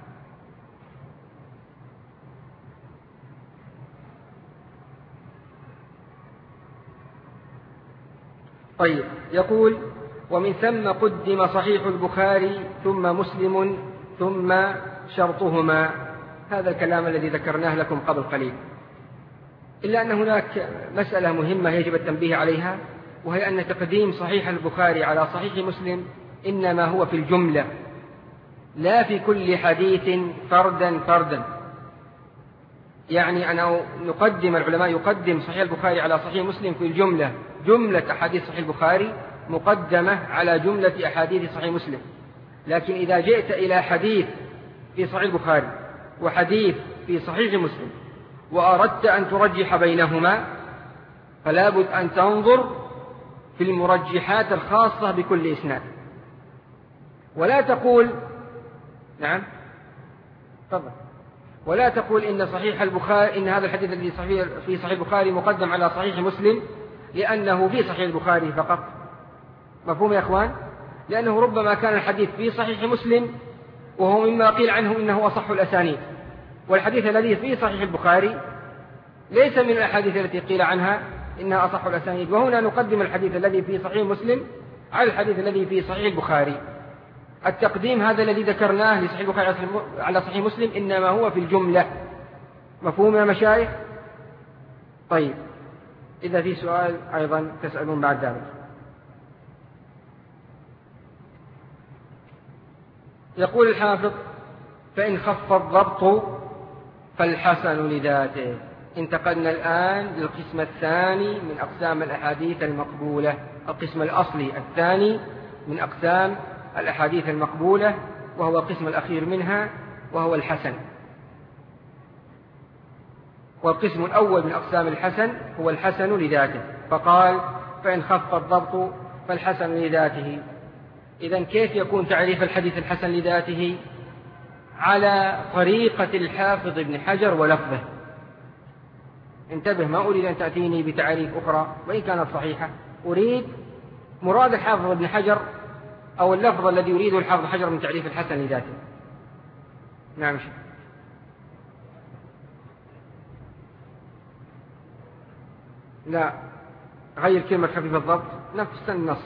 طيب يقول ومن ثم قدم صحيح البخاري ثم مسلم ثم شرطهما. هذا الكلام الذي ذكرناه لكم قبل قليل، إلا أن هناك مسألة مهمة يجب التنبيه عليها، وهي أن تقديم صحيح البخاري على صحيح مسلم إنما هو في الجملة لا في كل حديث فردا فردا. يعني أنا نقدم العلماء يقدم صحيح البخاري على صحيح مسلم في الجملة، جملة أحاديث صحيح البخاري مقدمة على جملة أحاديث صحيح مسلم. لكن إذا جئت إلى حديث في صحيح البخاري وحديث في صحيح مسلم وأردت أن ترجح بينهما، فلا بد أن تنظر في المرجحات الخاصة بكل إسناد، ولا تقول نعم تفضل ولا تقول إن صحيح البخاري إن هذا الحديث الذي صحيح في صحيح البخاري مقدم على صحيح مسلم لأنه في صحيح البخاري فقط. مفهوم يا أخوان؟ لأنه ربما كان الحديث في صحيح مسلم وهو مما قيل عنه إنه أصح الأسانيد، والحديث الذي في صحيح البخاري ليس من الأحاديث التي قيل عنها إنها أصح الأسانيد. وهنا نقدم الحديث الذي في صحيح مسلم على الحديث الذي في صحيح البخاري. التقديم هذا الذي ذكرناه لصحيح البخاري على صحيح مسلم إنما هو في الجملة. مفهوم يا مشايخ؟ طيب إذا في سؤال أيضا تسألون بعد ذلك. يقول الحافظ فإن خف الضبط فالحسن لذاته. انتقلنا الآن للقسم الثاني من أقسام الأحاديث المقبولة، القسم الأصلي الثاني من أقسام الأحاديث المقبولة، وهو القسم الأخير منها وهو الحسن. والقسم الأول من أقسام الحسن هو الحسن لذاته، فقال فإن خف الضبط فالحسن لذاته. إذن كيف يكون تعريف الحديث الحسن لذاته؟ على طريقة الحافظ ابن حجر ولفظه. انتبه، ما أريد أن تأتيني بتعريف أخرى وإن كانت صحيحة، أريد مراد الحافظ ابن حجر أو اللفظ الذي يريده الحافظ حجر من تعريف الحسن لذاته. نعم شيء. لا، غير كلمة خفيف الضبط، نفس النص.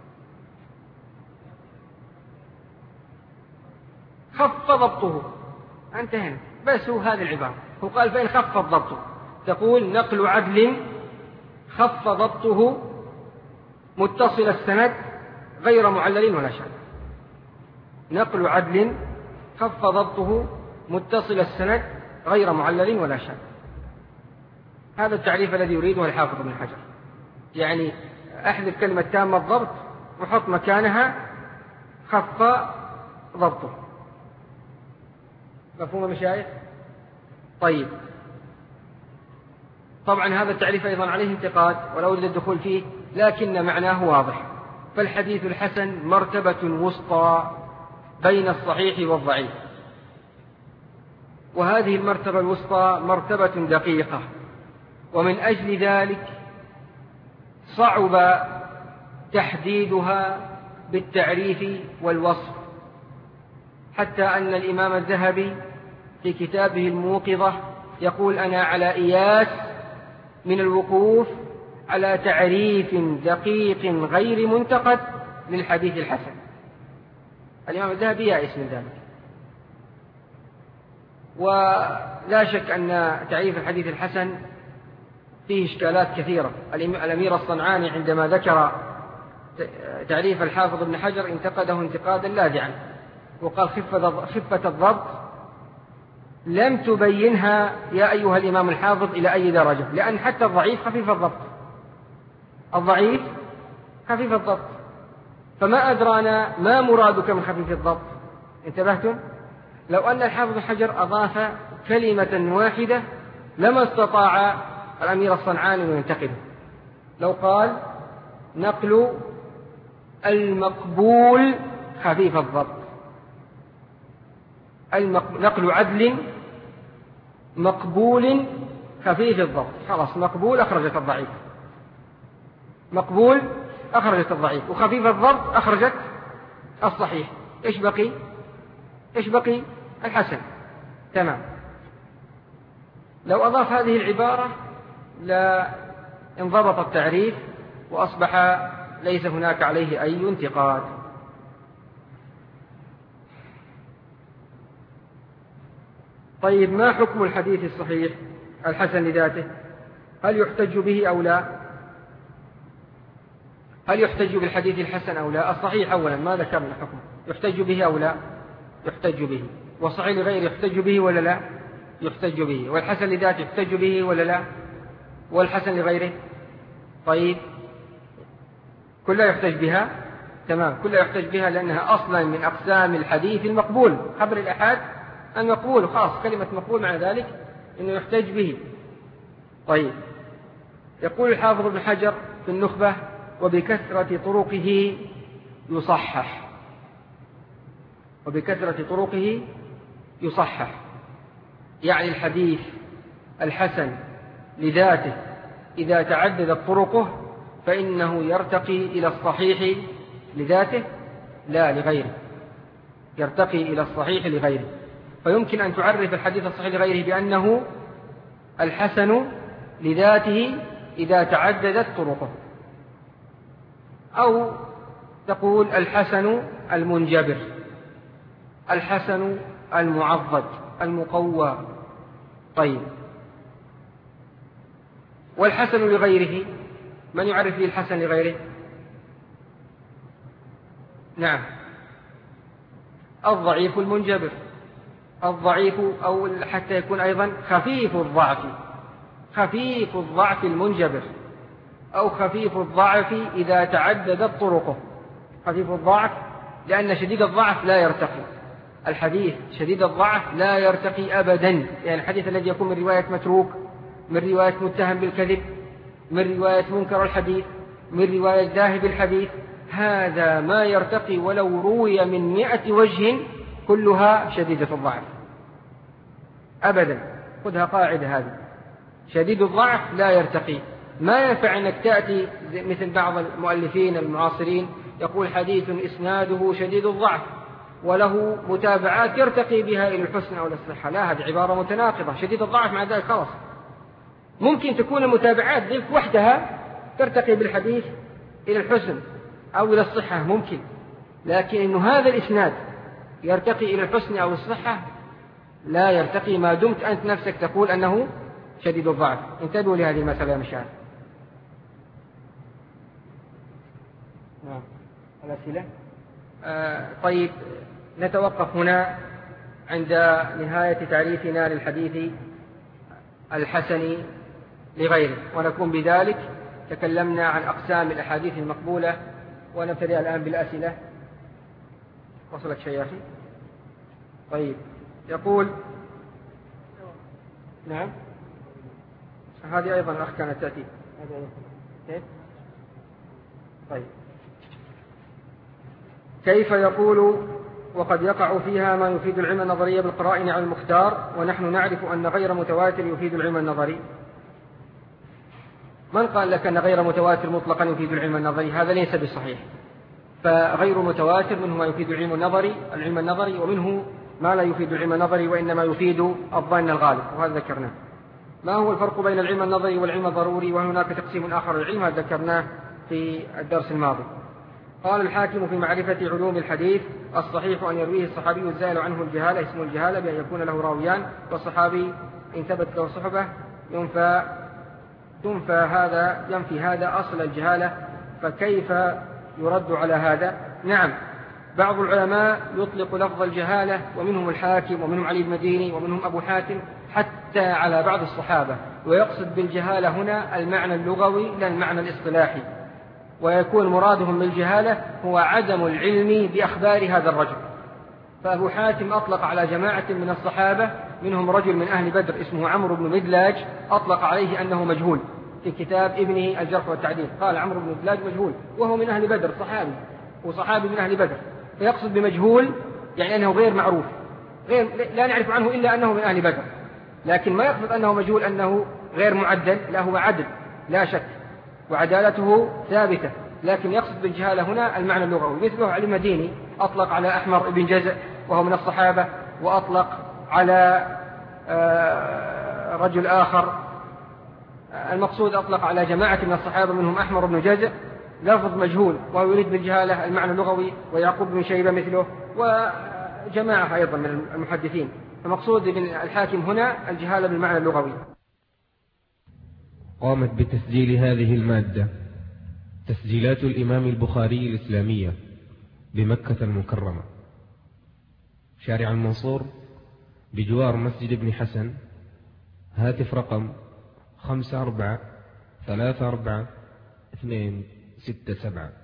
خف ضبطه، انتهينا، بس هو هذه العبارة. هو قال فإن خف الضبط، تقول نقل عدل خف ضبطه متصل السند غير معلل ولا شاذ. نقل عدل خف ضبطه متصل السند غير معلل ولا شاذ. هذا التعريف الذي يريده الحافظ ابن حجر. يعني أحذف كلمة تامة الضبط وحط مكانها خف ضبطه. مفهوم مشايخ؟ طيب، طبعا هذا التعريف أيضا عليه انتقاد ولا أريد الدخول فيه، لكن معناه واضح. فالحديث الحسن مرتبة وسطى بين الصحيح والضعيف، وهذه المرتبة الوسطى مرتبة دقيقة، ومن أجل ذلك صعب تحديدها بالتعريف والوصف، حتى أن الإمام الذهبي في كتابه الموقظة يقول أنا على إياس من الوقوف على تعريف دقيق غير منتقد للحديث الحسن. الإمام الذهبي يائس من ذلك. ولا شك أن تعريف الحديث الحسن فيه إشكالات كثيرة. الأمير الصنعاني عندما ذكر تعريف الحافظ ابن حجر انتقده انتقادا لاذعا، وقال خفة الضبط لم تبينها يا أيها الإمام الحافظ إلى أي درجة، لأن حتى الضعيف خفيف الضبط، الضعيف خفيف الضبط، فما أدرانا ما مرادك من خفيف الضبط. انتبهتم؟ لو أن الحافظ بن حجر أضاف كلمة واحدة لما استطاع الأمير الصنعاني أن ينتقده. لو قال نقل المقبول خفيف الضبط، نقل عدل مقبول خفيف الضبط، خلاص مقبول أخرجت الضعيف، مقبول أخرجت الضعيف، وخفيف الضبط أخرجت الصحيح. إيش بقي؟ إيش بقي؟ الحسن. تمام. لو أضاف هذه العبارة لا انضبط التعريف وأصبح ليس هناك عليه أي انتقاد. طيب، ما حكم الحديث الصحيح الحسن لذاته؟ هل يحتج به أو لا؟ هل يحتج بالحديث الحسن أو لا؟ الصحيح أولا ما ذكرنا حكم، يحتج به أو لا؟ يحتج به. والصحيح لغيره يحتج به ولا لا؟ يحتج به. والحسن لذاته يحتج به ولا لا؟ والحسن لغيره؟ طيب، كلها يحتج بها. تمام، كلها يحتج بها لأنها أصلا من أقسام الحديث المقبول. خبر الأحاد المقبول، خاص كلمة مقبول مع ذلك أنه يحتج به. طيب، يقول الحافظ ابن حجر في النخبة: وبكثرة طرقه يصحح. وبكثرة طرقه يصحح يعني الحديث الحسن لذاته إذا تعددت طرقه فإنه يرتقي إلى الصحيح لذاته لا لغيره، يرتقي إلى الصحيح لغيره. فيمكن أن تعرف الحديث الصحيح لغيره بأنه الحسن لذاته إذا تعددت طرقه، أو تقول الحسن المنجبر، الحسن المعضد المقوى. طيب، والحسن لغيره من يعرف به الحسن لغيره؟ نعم، الضعيف المنجبر، الضعيف أو حتى يكون أيضا خفيف الضعف، خفيف الضعف المنجبر، أو خفيف الضعف إذا تعددت طرقه. خفيف الضعف لأن شديد الضعف لا يرتقي، الحديث شديد الضعف لا يرتقي أبدا. يعني الحديث الذي يكون من رواية متروك، من رواية متهم بالكذب، من رواية منكر الحديث، من رواية ذاهب الحديث، هذا ما يرتقي ولو روي من مئة وجه كلها شديدة الضعف أبدا. خذها قاعدة هذه، شديد الضعف لا يرتقي. ما ينفع أنك تأتي مثل بعض المؤلفين المعاصرين يقول حديث إسناده شديد الضعف وله متابعات يرتقي بها إلى الحسن أو الصحة. لا، هذه عبارة متناقضة. شديد الضعف مع ذلك خلاص ممكن تكون المتابعات ذلك وحدها ترتقي بالحديث إلى الحسن أو إلى الصحة ممكن، لكن إنه هذا الإسناد يرتقي إلى الحسن أو الصحة لا يرتقي ما دمت أنت نفسك تقول أنه شديد الضعف. انتبهوا لهذه المسألة يا مشاهد. نعم، الأسئلة. آه طيب، نتوقف هنا عند نهاية تعريفنا للحديث الحسن لغيره، ونكون بذلك تكلمنا عن أقسام الأحاديث المقبولة. ونبتدئ الآن بالأسئلة. وصلك شيء يا أخي؟ طيب، يقول نعم، هذه أيضا الأخ كانت تأتي. كيف؟ طيب، كيف يقول وقد يقع فيها ما يفيد العلم النظري بالقرائن على المختار ونحن نعرف أن غير متواتر يفيد العلم النظري؟ من قال لك أن غير متواتر مطلقا يفيد العلم النظري؟ هذا ليس بصحيح. فغير متواتر منه ما يفيد العلم النظري العلم النظري ومنه ما لا يفيد العلم النظري وإنما يفيد الظن الغالب، وهذا ذكرناه. ما هو الفرق بين العلم النظري والعلم الضروري؟ وهناك تقسيم آخر للعلم، هذا ذكرناه في الدرس الماضي. قال الحاكم في معرفة علوم الحديث: الصحيح أن يرويه الصحابي الزائل عنه الجهالة، اسم الجهالة بأن يكون له راويان، والصحابي إن ثبت له صحبة ينفى تنفى هذا ينفي هذا أصل الجهالة، فكيف يرد على هذا؟ نعم، بعض العلماء يطلق لفظ الجهالة، ومنهم الحاكم ومنهم علي المديني ومنهم أبو حاتم، حتى على بعض الصحابة، ويقصد بالجهالة هنا المعنى اللغوي لا المعنى الاصطلاحي، ويكون مرادهم بالجهالة هو عدم العلم بأخبار هذا الرجل، فأبو حاتم أطلق على جماعة من الصحابة منهم رجل من أهل بدر اسمه عمرو بن مدلاج، أطلق عليه أنه مجهول في كتاب ابنه الجرح والتعديل، قال عمرو بن مدلاج مجهول وهو من أهل بدر، صحابي وصحابي من أهل بدر. فيقصد بمجهول يعني أنه غير معروف، غير لا نعرف عنه إلا أنه من أهل بدر، لكن ما يقصد أنه مجهول أنه غير معدل، لا هو عدل لا شك وعدالته ثابتة، لكن يقصد بالجهالة هنا المعنى اللغوي. مثله علي المديني أطلق على أحمر بن جزء وهو من الصحابة، وأطلق على رجل آخر، المقصود أطلق على جماعة من الصحابة منهم أحمر بن جزء لفظ مجهول وهو يريد بالجهالة المعنى اللغوي، ويعقوب بن شيبة مثله وجماعة أيضا من المحدثين. المقصود ابن الحاكم هنا الجهالة بالمعنى اللغوي. قامت بتسجيل هذه المادة تسجيلات الإمام البخاري الإسلامية بمكة المكرمة، شارع المنصور بجوار مسجد ابن حسن. هاتف رقم خمسة أربعة ثلاثة أربعة اثنين ستة سبعة.